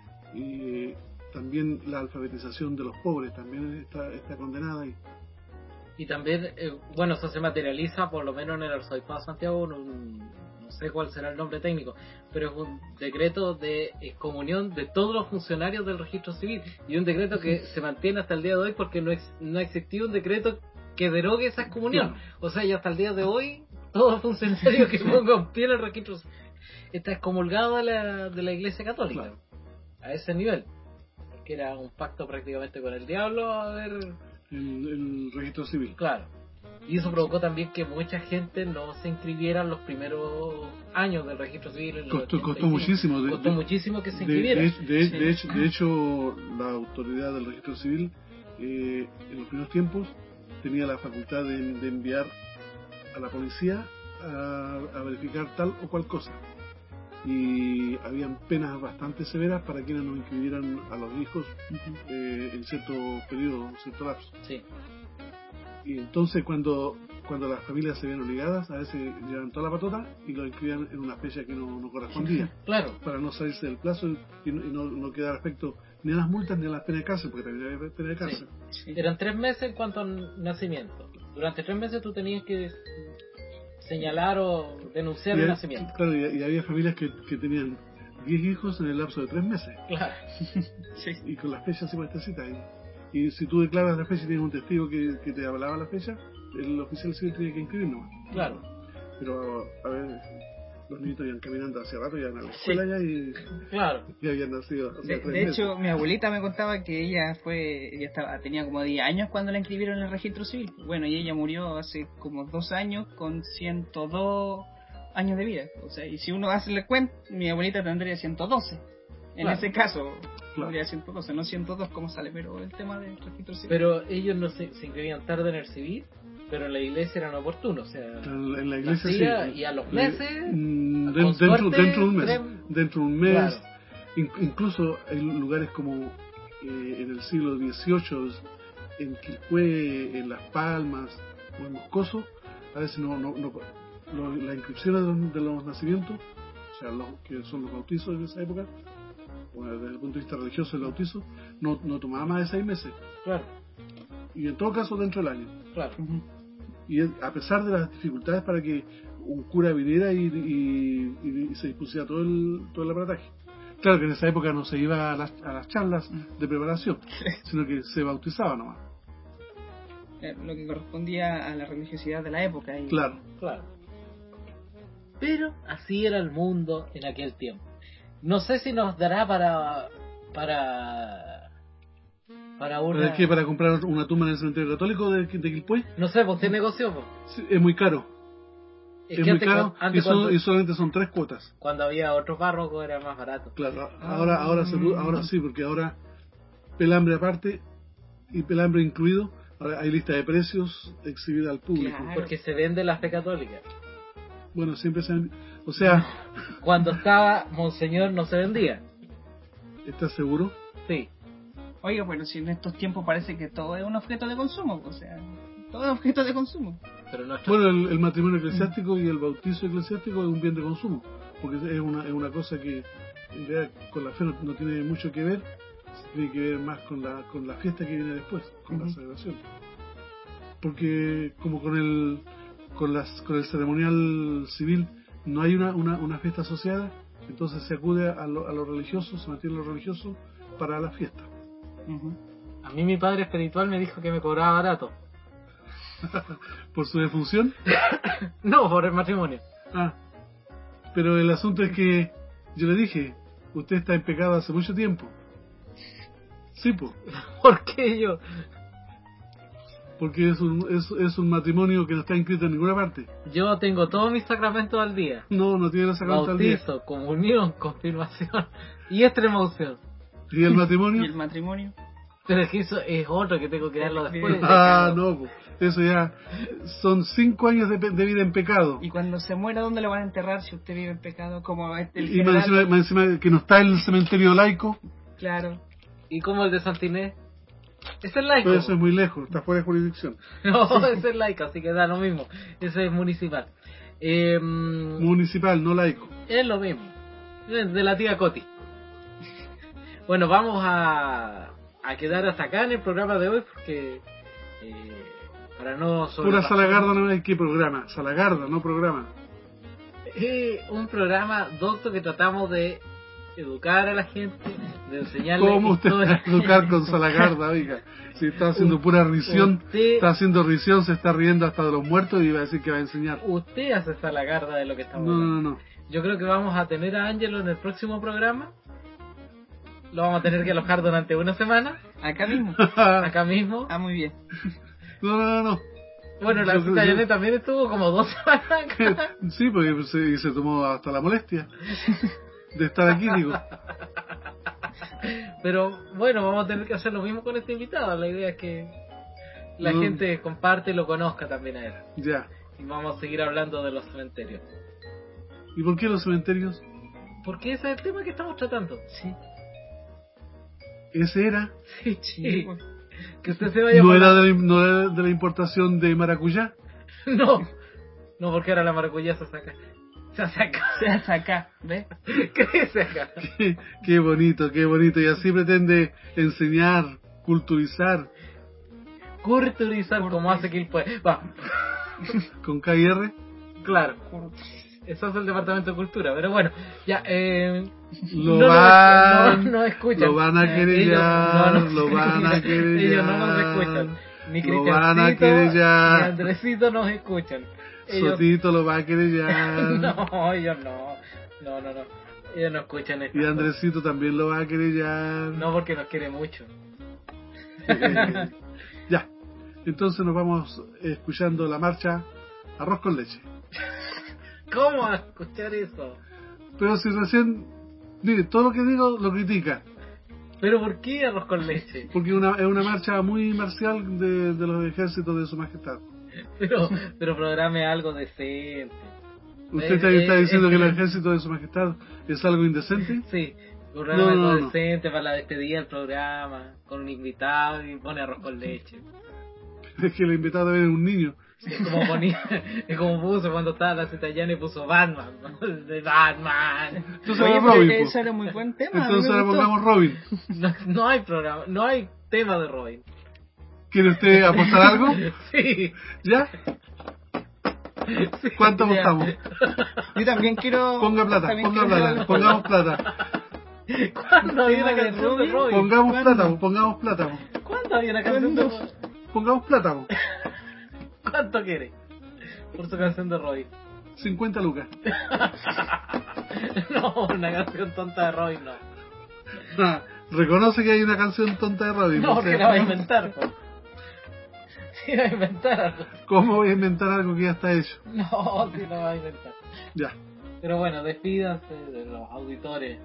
[SPEAKER 3] Y también la alfabetización de los pobres también está, está condenada y
[SPEAKER 2] Y también, eh, bueno, eso se materializa por lo menos en el Arzobispado de Santiago, en un, no sé cuál será el nombre técnico, pero es un decreto de excomunión de todos los funcionarios del registro civil, y un decreto que se mantiene hasta el día de hoy porque no, ex, no ha existido un decreto que derogue esa excomunión. O sea, y hasta el día de hoy, todo funcionario que ponga un pie en el registro está excomulgado de la, de la Iglesia Católica.
[SPEAKER 3] Claro.
[SPEAKER 2] A ese nivel. Porque era un pacto prácticamente con el diablo, a ver...
[SPEAKER 3] El, el registro civil.
[SPEAKER 2] Claro. Y eso provocó también que mucha gente no se inscribiera en los primeros años del registro civil. En
[SPEAKER 3] Costó,
[SPEAKER 2] los
[SPEAKER 3] costó muchísimo. De,
[SPEAKER 2] costó
[SPEAKER 3] de,
[SPEAKER 2] muchísimo que se
[SPEAKER 3] de,
[SPEAKER 2] inscribiera.
[SPEAKER 3] de, de,
[SPEAKER 4] Sí.
[SPEAKER 3] de hecho, de hecho, la autoridad del registro civil eh, en los primeros tiempos tenía la facultad de, de enviar a la policía a, a verificar tal o cual cosa. Y habían penas bastante severas para quienes no inscribieran a los hijos eh, en cierto periodo, cierto lapso.
[SPEAKER 2] Sí.
[SPEAKER 3] Y entonces cuando cuando las familias se ven obligadas, a veces llevan toda la patota y lo inscribían en una fecha que no, no correspondía,
[SPEAKER 2] Claro.
[SPEAKER 3] para no salirse del plazo y no, y no, no quedar respecto ni a las multas ni a las penas de cárcel, porque también había penas de cárcel.
[SPEAKER 4] Sí.
[SPEAKER 2] Eran tres meses en cuanto al nacimiento. Durante tres meses tú tenías que señalar o denunciar
[SPEAKER 3] Y,
[SPEAKER 2] el
[SPEAKER 3] hay-
[SPEAKER 2] nacimiento.
[SPEAKER 3] claro, y, y había familias que, que tenían diez hijos en el lapso de tres meses,
[SPEAKER 2] Claro.
[SPEAKER 4] Sí.
[SPEAKER 3] y con las fechas igual citas. Y, y si tú declaras la fecha y tienes un testigo que, que te avalaba la fecha, el oficial civil tenía que inscribir nomás.
[SPEAKER 2] Claro.
[SPEAKER 3] Pero, a ver, los niños iban caminando hace rato, ya en la escuela ya y
[SPEAKER 2] Claro.
[SPEAKER 3] ya habían nacido hace
[SPEAKER 4] De,
[SPEAKER 3] tres
[SPEAKER 4] de
[SPEAKER 3] meses.
[SPEAKER 4] hecho, mi abuelita me contaba que ella fue, ella estaba, tenía como diez años cuando la inscribieron en el registro civil. Bueno, y ella murió hace como dos años con ciento dos años de vida. O sea, y si uno hace el cuento, mi abuelita tendría ciento doce. En
[SPEAKER 2] Claro.
[SPEAKER 4] ese caso,
[SPEAKER 3] Claro.
[SPEAKER 4] tendría ciento doce, no ciento dos como sale, pero el tema del registro civil.
[SPEAKER 2] Pero ellos no se, se inscribían tarde en el civil, pero en la iglesia eran oportunos. O sea,
[SPEAKER 3] En, en la iglesia
[SPEAKER 2] nacía
[SPEAKER 3] sí.
[SPEAKER 2] y a los
[SPEAKER 3] Le-
[SPEAKER 2] meses,
[SPEAKER 3] mm,
[SPEAKER 2] con
[SPEAKER 3] den- dentro,
[SPEAKER 2] suerte,
[SPEAKER 3] dentro de un mes.
[SPEAKER 2] tres-
[SPEAKER 3] Dentro de un mes.
[SPEAKER 2] Claro.
[SPEAKER 3] In- incluso hay lugares como eh, en el siglo dieciocho, en Quilpué, en Las Palmas o en Moscoso, a veces no, no, no lo- las inscripciones de los, de los nacimientos, o sea, los que son los bautizos en esa época, bueno, desde el punto de vista religioso el bautizo, no, no tomaba más de seis meses.
[SPEAKER 2] Claro,
[SPEAKER 3] Y en todo caso dentro del año.
[SPEAKER 2] claro.
[SPEAKER 4] Ujú.
[SPEAKER 3] Y es- a pesar de las dificultades para que un cura viniera y, y- y- y se dispusiera todo el, todo el aparataje. Claro que en esa época no se iba a las, a las charlas de preparación, sino que se bautizaba nomás.
[SPEAKER 4] Eh, Lo que correspondía a la religiosidad de la época. Y,
[SPEAKER 3] Claro.
[SPEAKER 2] Claro. Pero así era el mundo en aquel tiempo. No sé si nos dará para para para una
[SPEAKER 3] ¿Para qué? ¿Para comprar una tumba en el cementerio católico de, de Quilpué?
[SPEAKER 2] no sé, pues usted negoció, pues.
[SPEAKER 3] Sí, es muy caro.
[SPEAKER 2] Es,
[SPEAKER 3] Es,
[SPEAKER 2] que
[SPEAKER 3] muy
[SPEAKER 2] antes,
[SPEAKER 3] caro
[SPEAKER 2] cu- antes
[SPEAKER 3] y, son-
[SPEAKER 2] cuando,
[SPEAKER 3] y solamente son tres cuotas.
[SPEAKER 2] cuando había otros párrocos era más barato.
[SPEAKER 3] Claro, ahora, ahora, se pu- ahora sí, porque ahora pelambre aparte y pelambre incluido. Ahora hay lista de precios exhibida al público.
[SPEAKER 4] Claro.
[SPEAKER 2] Porque se vende la fe católica.
[SPEAKER 3] Bueno, siempre se han... O sea,
[SPEAKER 2] Cuando estaba Monseñor no se vendía.
[SPEAKER 3] ¿estás seguro?
[SPEAKER 2] Sí.
[SPEAKER 4] Oiga, bueno, si en estos tiempos parece que todo es un objeto de consumo, o sea, todo es objeto de consumo.
[SPEAKER 2] Pero nuestro...
[SPEAKER 3] Bueno, el, el matrimonio eclesiástico y el bautizo eclesiástico es un bien de consumo, porque es una, es una cosa que en realidad con la fe no, no tiene mucho que ver, tiene que ver más con la con la fiesta que viene después, con
[SPEAKER 4] Ujú.
[SPEAKER 3] la celebración. Porque como con el con las con el ceremonial civil no hay una, una, una fiesta asociada, entonces se acude a lo, a lo religioso, se mantiene lo religioso para la fiesta.
[SPEAKER 4] Ujú.
[SPEAKER 2] A mí mi padre espiritual me dijo que me cobraba barato.
[SPEAKER 3] Por su defunción.
[SPEAKER 2] No, por el matrimonio.
[SPEAKER 3] Ah, pero el asunto es que yo le dije, usted está en pecado hace mucho tiempo. Sí, pues,
[SPEAKER 2] ¿Por qué yo?
[SPEAKER 3] porque es un, es, es un matrimonio que no está inscrito en ninguna parte.
[SPEAKER 2] Yo tengo todos mis sacramentos al día.
[SPEAKER 3] No, no tiene la sacramento al día.
[SPEAKER 2] Bautizo, comunión, confirmación y extremaunción.
[SPEAKER 3] ¿Y el
[SPEAKER 4] ¿Y
[SPEAKER 3] matrimonio?
[SPEAKER 4] el matrimonio?
[SPEAKER 2] Pero es que eso es otro que tengo que darlo después.
[SPEAKER 3] Ah, no, pues, eso ya son cinco años de, pe- de vida en pecado.
[SPEAKER 4] Y cuando se muera, ¿dónde lo van a enterrar si usted vive en pecado? Como este, el
[SPEAKER 3] Y más
[SPEAKER 4] general,
[SPEAKER 3] encima, más encima que no está en el cementerio laico,
[SPEAKER 4] claro.
[SPEAKER 2] ¿Y como el de Santinés? Es el laico.
[SPEAKER 3] pero eso es muy lejos, está fuera de jurisdicción.
[SPEAKER 2] No, es el laico, así que da lo mismo. Ese es municipal. Eh,
[SPEAKER 3] Municipal, no laico.
[SPEAKER 2] es lo mismo. Es de la tía Coti. Bueno, vamos a, a quedar hasta acá en el programa de hoy porque eh, para no
[SPEAKER 3] Pura
[SPEAKER 2] sobrepasar-
[SPEAKER 3] Salagarda, no hay que programa. Salagarda, no programa.
[SPEAKER 2] Eh, un programa docto que tratamos de educar a la gente, de enseñarle
[SPEAKER 3] ¿Cómo usted va
[SPEAKER 2] historia.
[SPEAKER 3] a educar con Salagarda, oiga? Si está haciendo pura risión,
[SPEAKER 2] Usted-
[SPEAKER 3] está haciendo risión, se está riendo hasta de los muertos y va a decir que va a enseñar.
[SPEAKER 2] Usted hace esa lagarda de lo que estamos
[SPEAKER 3] No,
[SPEAKER 2] hablando.
[SPEAKER 3] no, no.
[SPEAKER 2] Yo creo que vamos a tener a Ángelo en el próximo programa. Lo vamos a tener que alojar durante una semana,
[SPEAKER 4] Acá mismo.
[SPEAKER 2] acá mismo.
[SPEAKER 4] Ah, muy bien.
[SPEAKER 3] No, no, no.
[SPEAKER 2] Bueno, la
[SPEAKER 3] Yo creo-
[SPEAKER 2] cita
[SPEAKER 3] yo-
[SPEAKER 2] Janet también estuvo como dos semanas acá.
[SPEAKER 3] Sí, porque se, se tomó hasta la molestia de estar aquí, digo.
[SPEAKER 2] Pero bueno, vamos a tener que hacer lo mismo con este invitado. La idea es que la
[SPEAKER 3] No.
[SPEAKER 2] gente comparte y lo conozca también a él.
[SPEAKER 3] Ya.
[SPEAKER 2] Y vamos a seguir hablando de los cementerios.
[SPEAKER 3] ¿Y por qué los cementerios?
[SPEAKER 2] Porque ese es el tema que estamos tratando.
[SPEAKER 4] Sí.
[SPEAKER 3] Ese era.
[SPEAKER 2] Sí,
[SPEAKER 4] Sí, pues.
[SPEAKER 2] Que usted se vaya
[SPEAKER 3] No
[SPEAKER 2] por
[SPEAKER 3] era,
[SPEAKER 2] la-
[SPEAKER 3] de la, no era de la importación de maracuyá.
[SPEAKER 2] No, no, porque ahora la maracuyá se saca. Se saca.
[SPEAKER 4] Se hace acá, ¿ves?
[SPEAKER 2] Crece acá.
[SPEAKER 3] Qué, qué bonito, qué bonito. Y así pretende enseñar, culturizar
[SPEAKER 2] Culturizar como hace Quilpue. Va,
[SPEAKER 3] con K I R.
[SPEAKER 2] claro. Eso es el departamento de cultura. Pero bueno, ya, eh.
[SPEAKER 3] Lo
[SPEAKER 2] no,
[SPEAKER 3] van,
[SPEAKER 2] no, no escuchan.
[SPEAKER 3] lo van a
[SPEAKER 2] Eh,
[SPEAKER 3] querellar,
[SPEAKER 2] ellos no nos
[SPEAKER 3] lo van a
[SPEAKER 2] escuchan.
[SPEAKER 3] querellar.
[SPEAKER 2] Ellos no nos escuchan. Ni
[SPEAKER 3] Lo van a
[SPEAKER 2] Cristiancito
[SPEAKER 3] querellar.
[SPEAKER 2] ni Andresito nos escuchan. Ellos...
[SPEAKER 3] Sotito lo va a querellar.
[SPEAKER 2] No, ellos no. No, no, no. Ellos no escuchan esto.
[SPEAKER 3] Y Andresito también lo va a querellar.
[SPEAKER 2] No, porque nos quiere mucho.
[SPEAKER 3] Eh, ya. Entonces nos vamos escuchando la marcha Arroz con leche.
[SPEAKER 2] ¿Cómo a escuchar eso?
[SPEAKER 3] Pero si recién, mire, todo lo que digo lo critica.
[SPEAKER 2] ¿Pero por qué arroz con leche?
[SPEAKER 3] Porque una, es una marcha muy marcial de, de los ejércitos de su majestad.
[SPEAKER 2] Pero, pero programe algo decente.
[SPEAKER 3] ¿Usted
[SPEAKER 2] Eh,
[SPEAKER 3] está, está
[SPEAKER 2] eh,
[SPEAKER 3] diciendo
[SPEAKER 2] eh,
[SPEAKER 3] que el ejército de su majestad es algo indecente?
[SPEAKER 2] Sí, programa
[SPEAKER 3] No,
[SPEAKER 2] algo
[SPEAKER 3] no, no.
[SPEAKER 2] decente para la despedida del programa, con un invitado y pone arroz con leche.
[SPEAKER 3] Es que el invitado debe ser un niño.
[SPEAKER 2] Es como ponía, es como puso cuando estaba la Cetallana y puso Batman, ¿no? De Batman.
[SPEAKER 3] Entonces
[SPEAKER 4] Oye,
[SPEAKER 3] era
[SPEAKER 4] pero
[SPEAKER 3] Robin. po.
[SPEAKER 4] ese era muy buen tema. a mí
[SPEAKER 3] Entonces
[SPEAKER 4] me
[SPEAKER 3] ahora
[SPEAKER 4] gustó.
[SPEAKER 3] pongamos Robin.
[SPEAKER 2] No, no hay programa, no hay tema de Robin.
[SPEAKER 3] ¿Quiere usted apostar algo?
[SPEAKER 2] Sí.
[SPEAKER 3] ¿Ya?
[SPEAKER 2] Sí.
[SPEAKER 3] ¿Cuánto
[SPEAKER 4] Ya.
[SPEAKER 3] apostamos?
[SPEAKER 4] Yo también quiero.
[SPEAKER 3] Ponga plata,
[SPEAKER 4] también
[SPEAKER 3] ponga
[SPEAKER 4] quiero
[SPEAKER 3] plata,
[SPEAKER 4] hablar-
[SPEAKER 3] pongamos plata.
[SPEAKER 2] ¿Cuándo había una
[SPEAKER 4] tema de
[SPEAKER 2] canción de
[SPEAKER 4] Robin?
[SPEAKER 2] Robin?
[SPEAKER 3] Pongamos
[SPEAKER 4] ¿Cuándo?
[SPEAKER 3] plata, po, pongamos plata. po.
[SPEAKER 2] ¿Cuándo había una canción de Robin?
[SPEAKER 3] Pongamos plata. po.
[SPEAKER 2] ¿Cuánto quiere? Por su canción de Robin.
[SPEAKER 3] cincuenta lucas.
[SPEAKER 2] No, una canción tonta de Robin no.
[SPEAKER 3] Ah, reconoce que hay una canción tonta de Robin.
[SPEAKER 2] No,
[SPEAKER 3] o
[SPEAKER 2] porque
[SPEAKER 3] sea,
[SPEAKER 2] la va a inventar. Po. Sí, va a inventar algo.
[SPEAKER 3] ¿Cómo voy a inventar algo que ya está hecho?
[SPEAKER 2] No, sí, la va a inventar.
[SPEAKER 3] Ya.
[SPEAKER 2] Pero bueno, despídanse de los auditores.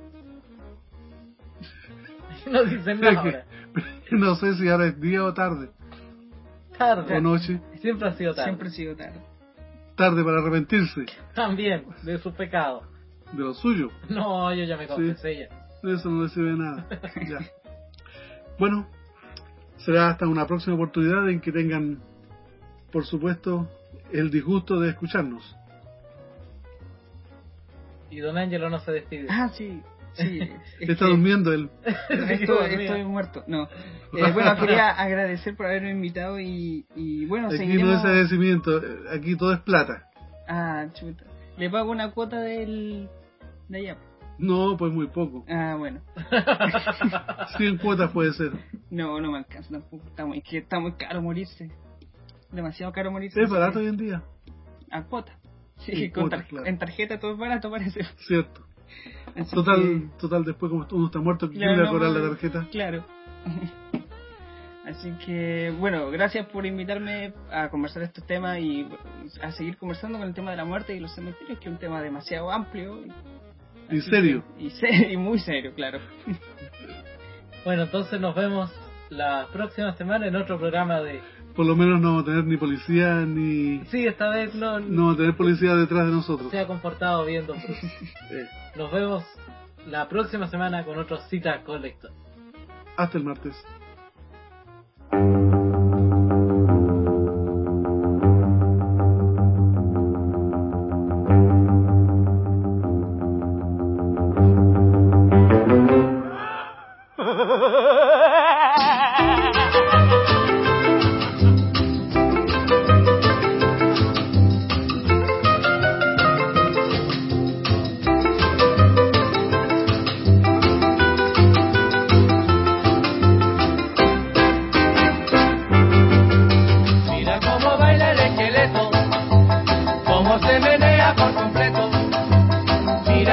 [SPEAKER 2] No dicen nada ahora.
[SPEAKER 3] No sé si ahora es día o tarde.
[SPEAKER 2] Tarde.
[SPEAKER 3] O noche.
[SPEAKER 2] Siempre ha sido tarde.
[SPEAKER 4] Siempre he sido tarde.
[SPEAKER 3] Tarde para arrepentirse
[SPEAKER 2] También, de sus pecados.
[SPEAKER 3] de lo suyo.
[SPEAKER 2] No, yo ya me confesé ya.
[SPEAKER 3] Eso no le sirve de nada. Ya. Bueno, será hasta una próxima oportunidad en que tengan, por supuesto, el disgusto de escucharnos.
[SPEAKER 2] Y don Ángelo no se despide.
[SPEAKER 4] Ah, sí. Sí. es
[SPEAKER 3] Está
[SPEAKER 4] que
[SPEAKER 3] durmiendo él.
[SPEAKER 4] Estoy, estoy muerto. No. Eh, bueno, quería agradecer por haberme invitado y, y bueno,
[SPEAKER 3] Aquí no
[SPEAKER 4] seguiremos.
[SPEAKER 3] es agradecimiento, aquí todo es plata.
[SPEAKER 4] Ah, chuta. Le pago una cuota del. de allá.
[SPEAKER 3] No, pues muy poco.
[SPEAKER 4] Ah, bueno.
[SPEAKER 3] cien cuotas puede ser.
[SPEAKER 4] No, no me alcanza tampoco. Está muy, que está muy caro morirse. Demasiado caro morirse.
[SPEAKER 3] Es barato hoy en día,
[SPEAKER 4] A cuota. Sí,
[SPEAKER 3] En
[SPEAKER 4] con
[SPEAKER 3] cuotas,
[SPEAKER 4] tar-
[SPEAKER 3] claro.
[SPEAKER 4] en tarjeta todo es barato, parece.
[SPEAKER 3] cierto.
[SPEAKER 4] Así
[SPEAKER 3] Total,
[SPEAKER 4] que-
[SPEAKER 3] total después como uno está muerto, ¿quién
[SPEAKER 4] Claro,
[SPEAKER 3] le va a
[SPEAKER 4] no,
[SPEAKER 3] cobrar la
[SPEAKER 4] no,
[SPEAKER 3] tarjeta?
[SPEAKER 4] Claro. Así que, bueno, gracias por invitarme a conversar estos temas y a seguir conversando con el tema de la muerte y los cementerios, que es un tema demasiado amplio.
[SPEAKER 3] Y
[SPEAKER 4] Así
[SPEAKER 3] serio.
[SPEAKER 4] que- y, serio y muy serio, claro.
[SPEAKER 2] Bueno, entonces nos vemos la próxima semana en otro programa de...
[SPEAKER 3] Por lo menos no vamos a tener ni policía ni...
[SPEAKER 2] Sí, esta vez no,
[SPEAKER 3] No vamos a tener policía detrás de nosotros.
[SPEAKER 2] se ha comportado bien, don Bruce.
[SPEAKER 3] Eh,
[SPEAKER 2] Nos vemos la próxima semana con otro Cita con Lector.
[SPEAKER 3] hasta el martes.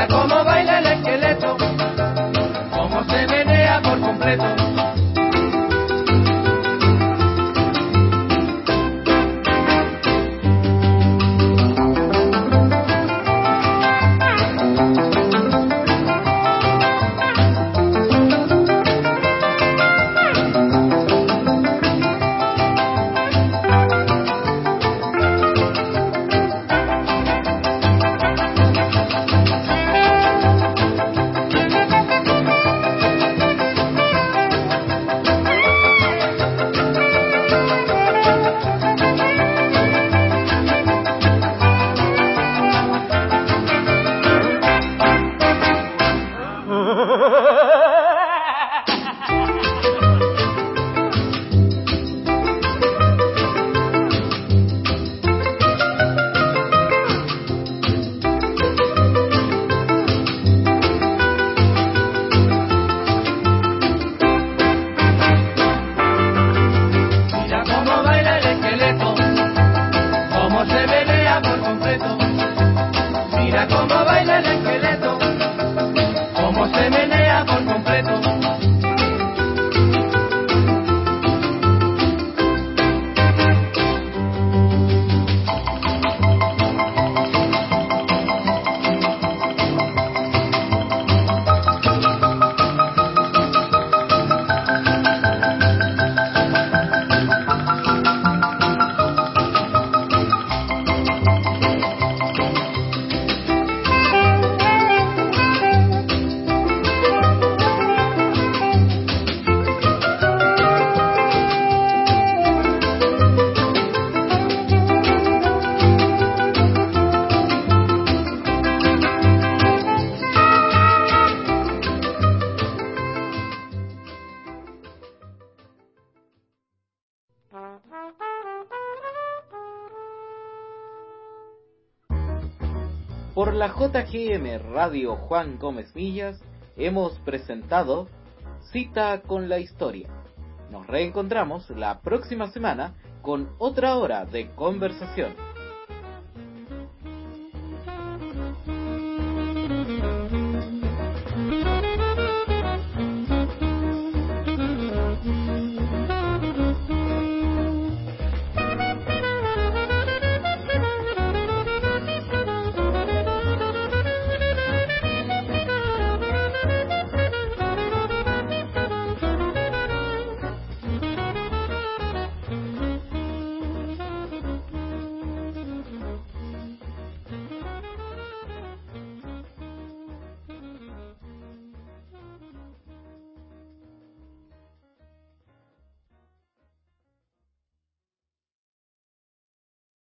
[SPEAKER 6] Mira cómo baila el esqueleto, cómo se menea por completo.
[SPEAKER 1] Por la J G M Radio Juan Gómez Millas hemos presentado Cita con la Historia. Nos reencontramos la próxima semana con otra hora de conversación.